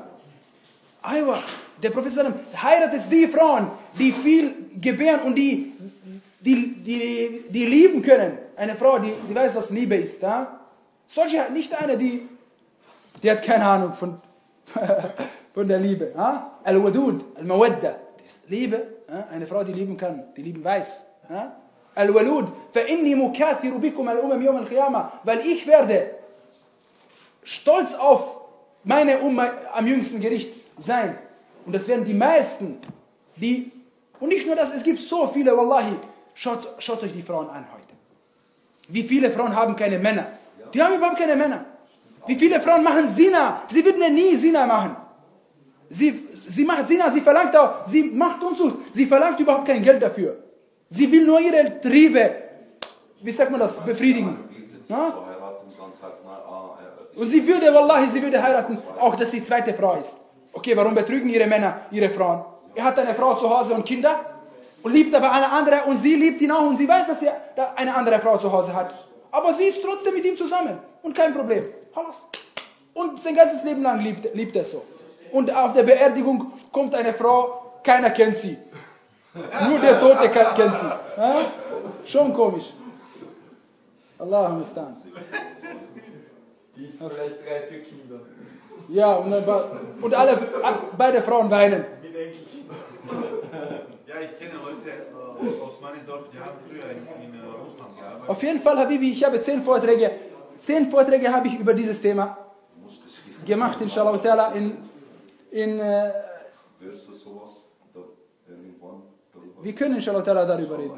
Aywa, der Prophet sagt, heiratet die Frauen, die viel gebären und die die, die, die lieben können. Eine Frau, die, die weiß, was Liebe ist. Ja? Solche hat nicht eine, die, die hat keine Ahnung von, von der Liebe. Ja? Al-Wadud, Al-Mawadda. Das ist Liebe. Ja? Eine Frau, die lieben kann, die lieben weiß. Ja? Al-Walud, فَإِنِّي مُكَاثِرُ بِكُمْ الْأُمَمْ يَوْمَ الْقِيَامَةِ. Weil ich werde stolz auf meine Umma am jüngsten Gericht sein. Und das werden die meisten, die, und nicht nur das, es gibt so viele, Wallahi, schaut, schaut euch die Frauen an heute. Wie viele Frauen haben keine Männer? Die haben überhaupt keine Männer. Wie viele Frauen machen Zina? Sie würden ja nie Zina machen. Sie, sie macht Zina, sie verlangt auch, sie macht Unzucht, sie verlangt überhaupt kein Geld dafür. Sie will nur ihre Triebe, wie sagt man das, befriedigen. Ja? Und sie würde, Wallahi, sie würde heiraten, auch dass sie zweite Frau ist. Okay, warum betrügen ihre Männer ihre Frauen? Er hat eine Frau zu Hause und Kinder und liebt aber eine andere und sie liebt ihn auch und sie weiß, dass er eine andere Frau zu Hause hat. Aber sie ist trotzdem mit ihm zusammen und kein Problem. Und sein ganzes Leben lang liebt, liebt er so. Und auf der Beerdigung kommt eine Frau, keiner kennt sie. Nur der Tote kennt sie. Ja? Schon komisch. Allahumma stan. Vielleicht drei, vier Kinder. Ja, und, und alle, beide Frauen weinen. Ja, ich kenne Leute aus meinem Dorf, die haben früher in, in Russland gearbeitet. Auf jeden Fall, Habibi, ich habe zehn Vorträge. Zehn Vorträge habe ich über dieses Thema gemacht, inshallah ta'ala, in, in äh, wir können inshallah ta'ala darüber reden.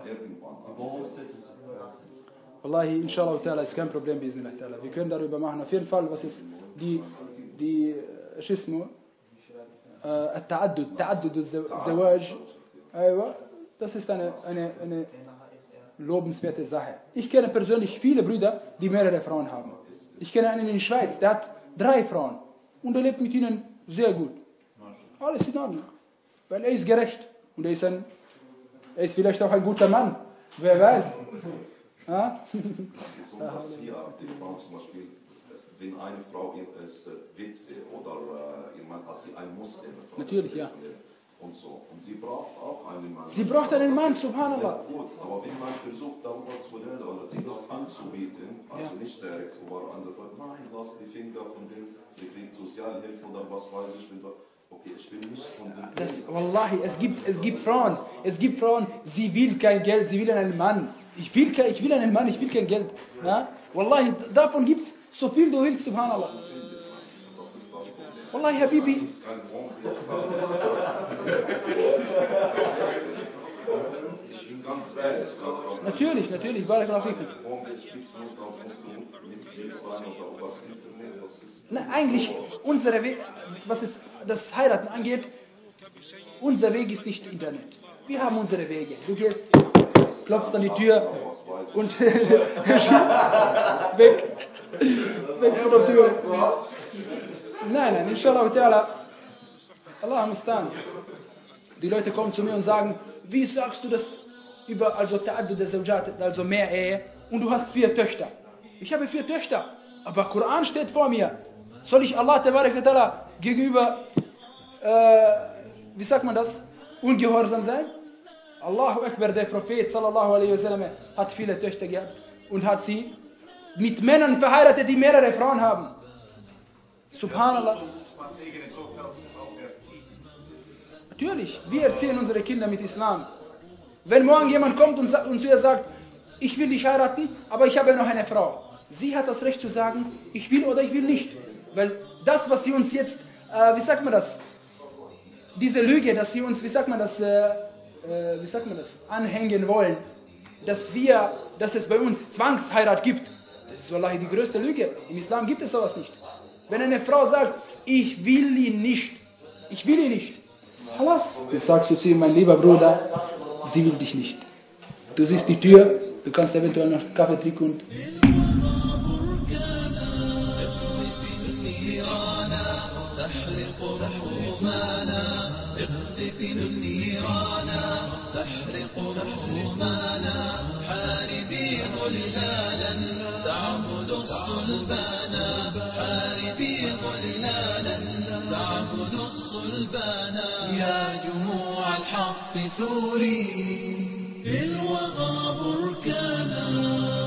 Wallahi, inshallah ta'ala, ist kein Problem, bismillah. Wir können darüber machen. Auf jeden Fall, was ist die, die, Schismo, Al-Ta'addud, Ta'addud al-Zawaj, das ist eine, eine, eine lobenswerte Sache. Ich kenne persönlich viele Brüder, die mehrere Frauen haben. Ich kenne einen in der Schweiz, der hat drei Frauen und er lebt mit ihnen sehr gut. Alles in Ordnung, weil er ist gerecht und er ist, ein, er ist vielleicht auch ein guter Mann, wer weiß. Ja? Besonders hier, die Frauen zum Beispiel, wenn eine Frau ist Witwe oder ihr Mann hat sie ein Muss. Natürlich, ja. Und so. Und sie braucht auch einen Mann. Sie braucht einen Mann, subhanallah. Gut, aber wenn man versucht, darüber zu lernen oder sie das anzubieten, also ja. nicht direkt über andere Leute, nein, lass die Finger von denen, sie kriegt Sozialhilfe oder was weiß ich, wenn okay, ich bin nicht von den das, Wallahi, es gibt, es gibt Frauen, es gibt Frauen, sie will kein Geld, sie will einen Mann. Ich will, kein, ich will einen Mann, ich will kein Geld. Ja? Wallahi, davon gibt es so viel du willst, subhanallah. Wallahi, Habibi. Ich bin ganz ehrlich. Natürlich, natürlich, Barakallahu fikum. Na, eigentlich, unsere Weg, was es, das Heiraten angeht, unser Weg ist nicht Internet. Wir haben unsere Wege. Du gehst, klopfst an die Tür und weg. Weg von der Tür. Nein, nein, inshallah ta'ala, Allah mustan. Die Leute kommen zu mir und sagen, wie sagst du das über, also Ta'addud al-Zawjat, also mehr Ehe, und du hast vier Töchter. Ich habe vier Töchter, aber Koran steht vor mir. Soll ich Allah ta'ala gegenüber, äh, wie sagt man das, ungehorsam sein? Allahu Akbar, der Prophet sallallahu alaihi wasallam hat viele Töchter gehabt und hat sie mit Männern verheiratet, die mehrere Frauen haben. Subhanallah. Natürlich, wir erziehen unsere Kinder mit Islam. Wenn morgen jemand kommt und, und zu ihr sagt, ich will dich heiraten, aber ich habe noch eine Frau. Sie hat das Recht zu sagen, ich will oder ich will nicht. Weil das, was sie uns jetzt, äh, wie sagt man das, diese Lüge, dass sie uns, wie sagt man das, äh, äh, wie sagt man das, anhängen wollen, dass wir, dass es bei uns Zwangsheirat gibt, das ist wallahi die größte Lüge. Im Islam gibt es sowas nicht. Wenn eine Frau sagt, ich will ihn nicht, ich will ihn nicht, Halas. Jetzt sagst du zu ihm, mein lieber Bruder, sie will dich nicht. Du siehst die Tür, du kannst eventuell noch Kaffee trinken und يا جموع الحق ثوري بالوغى بركانا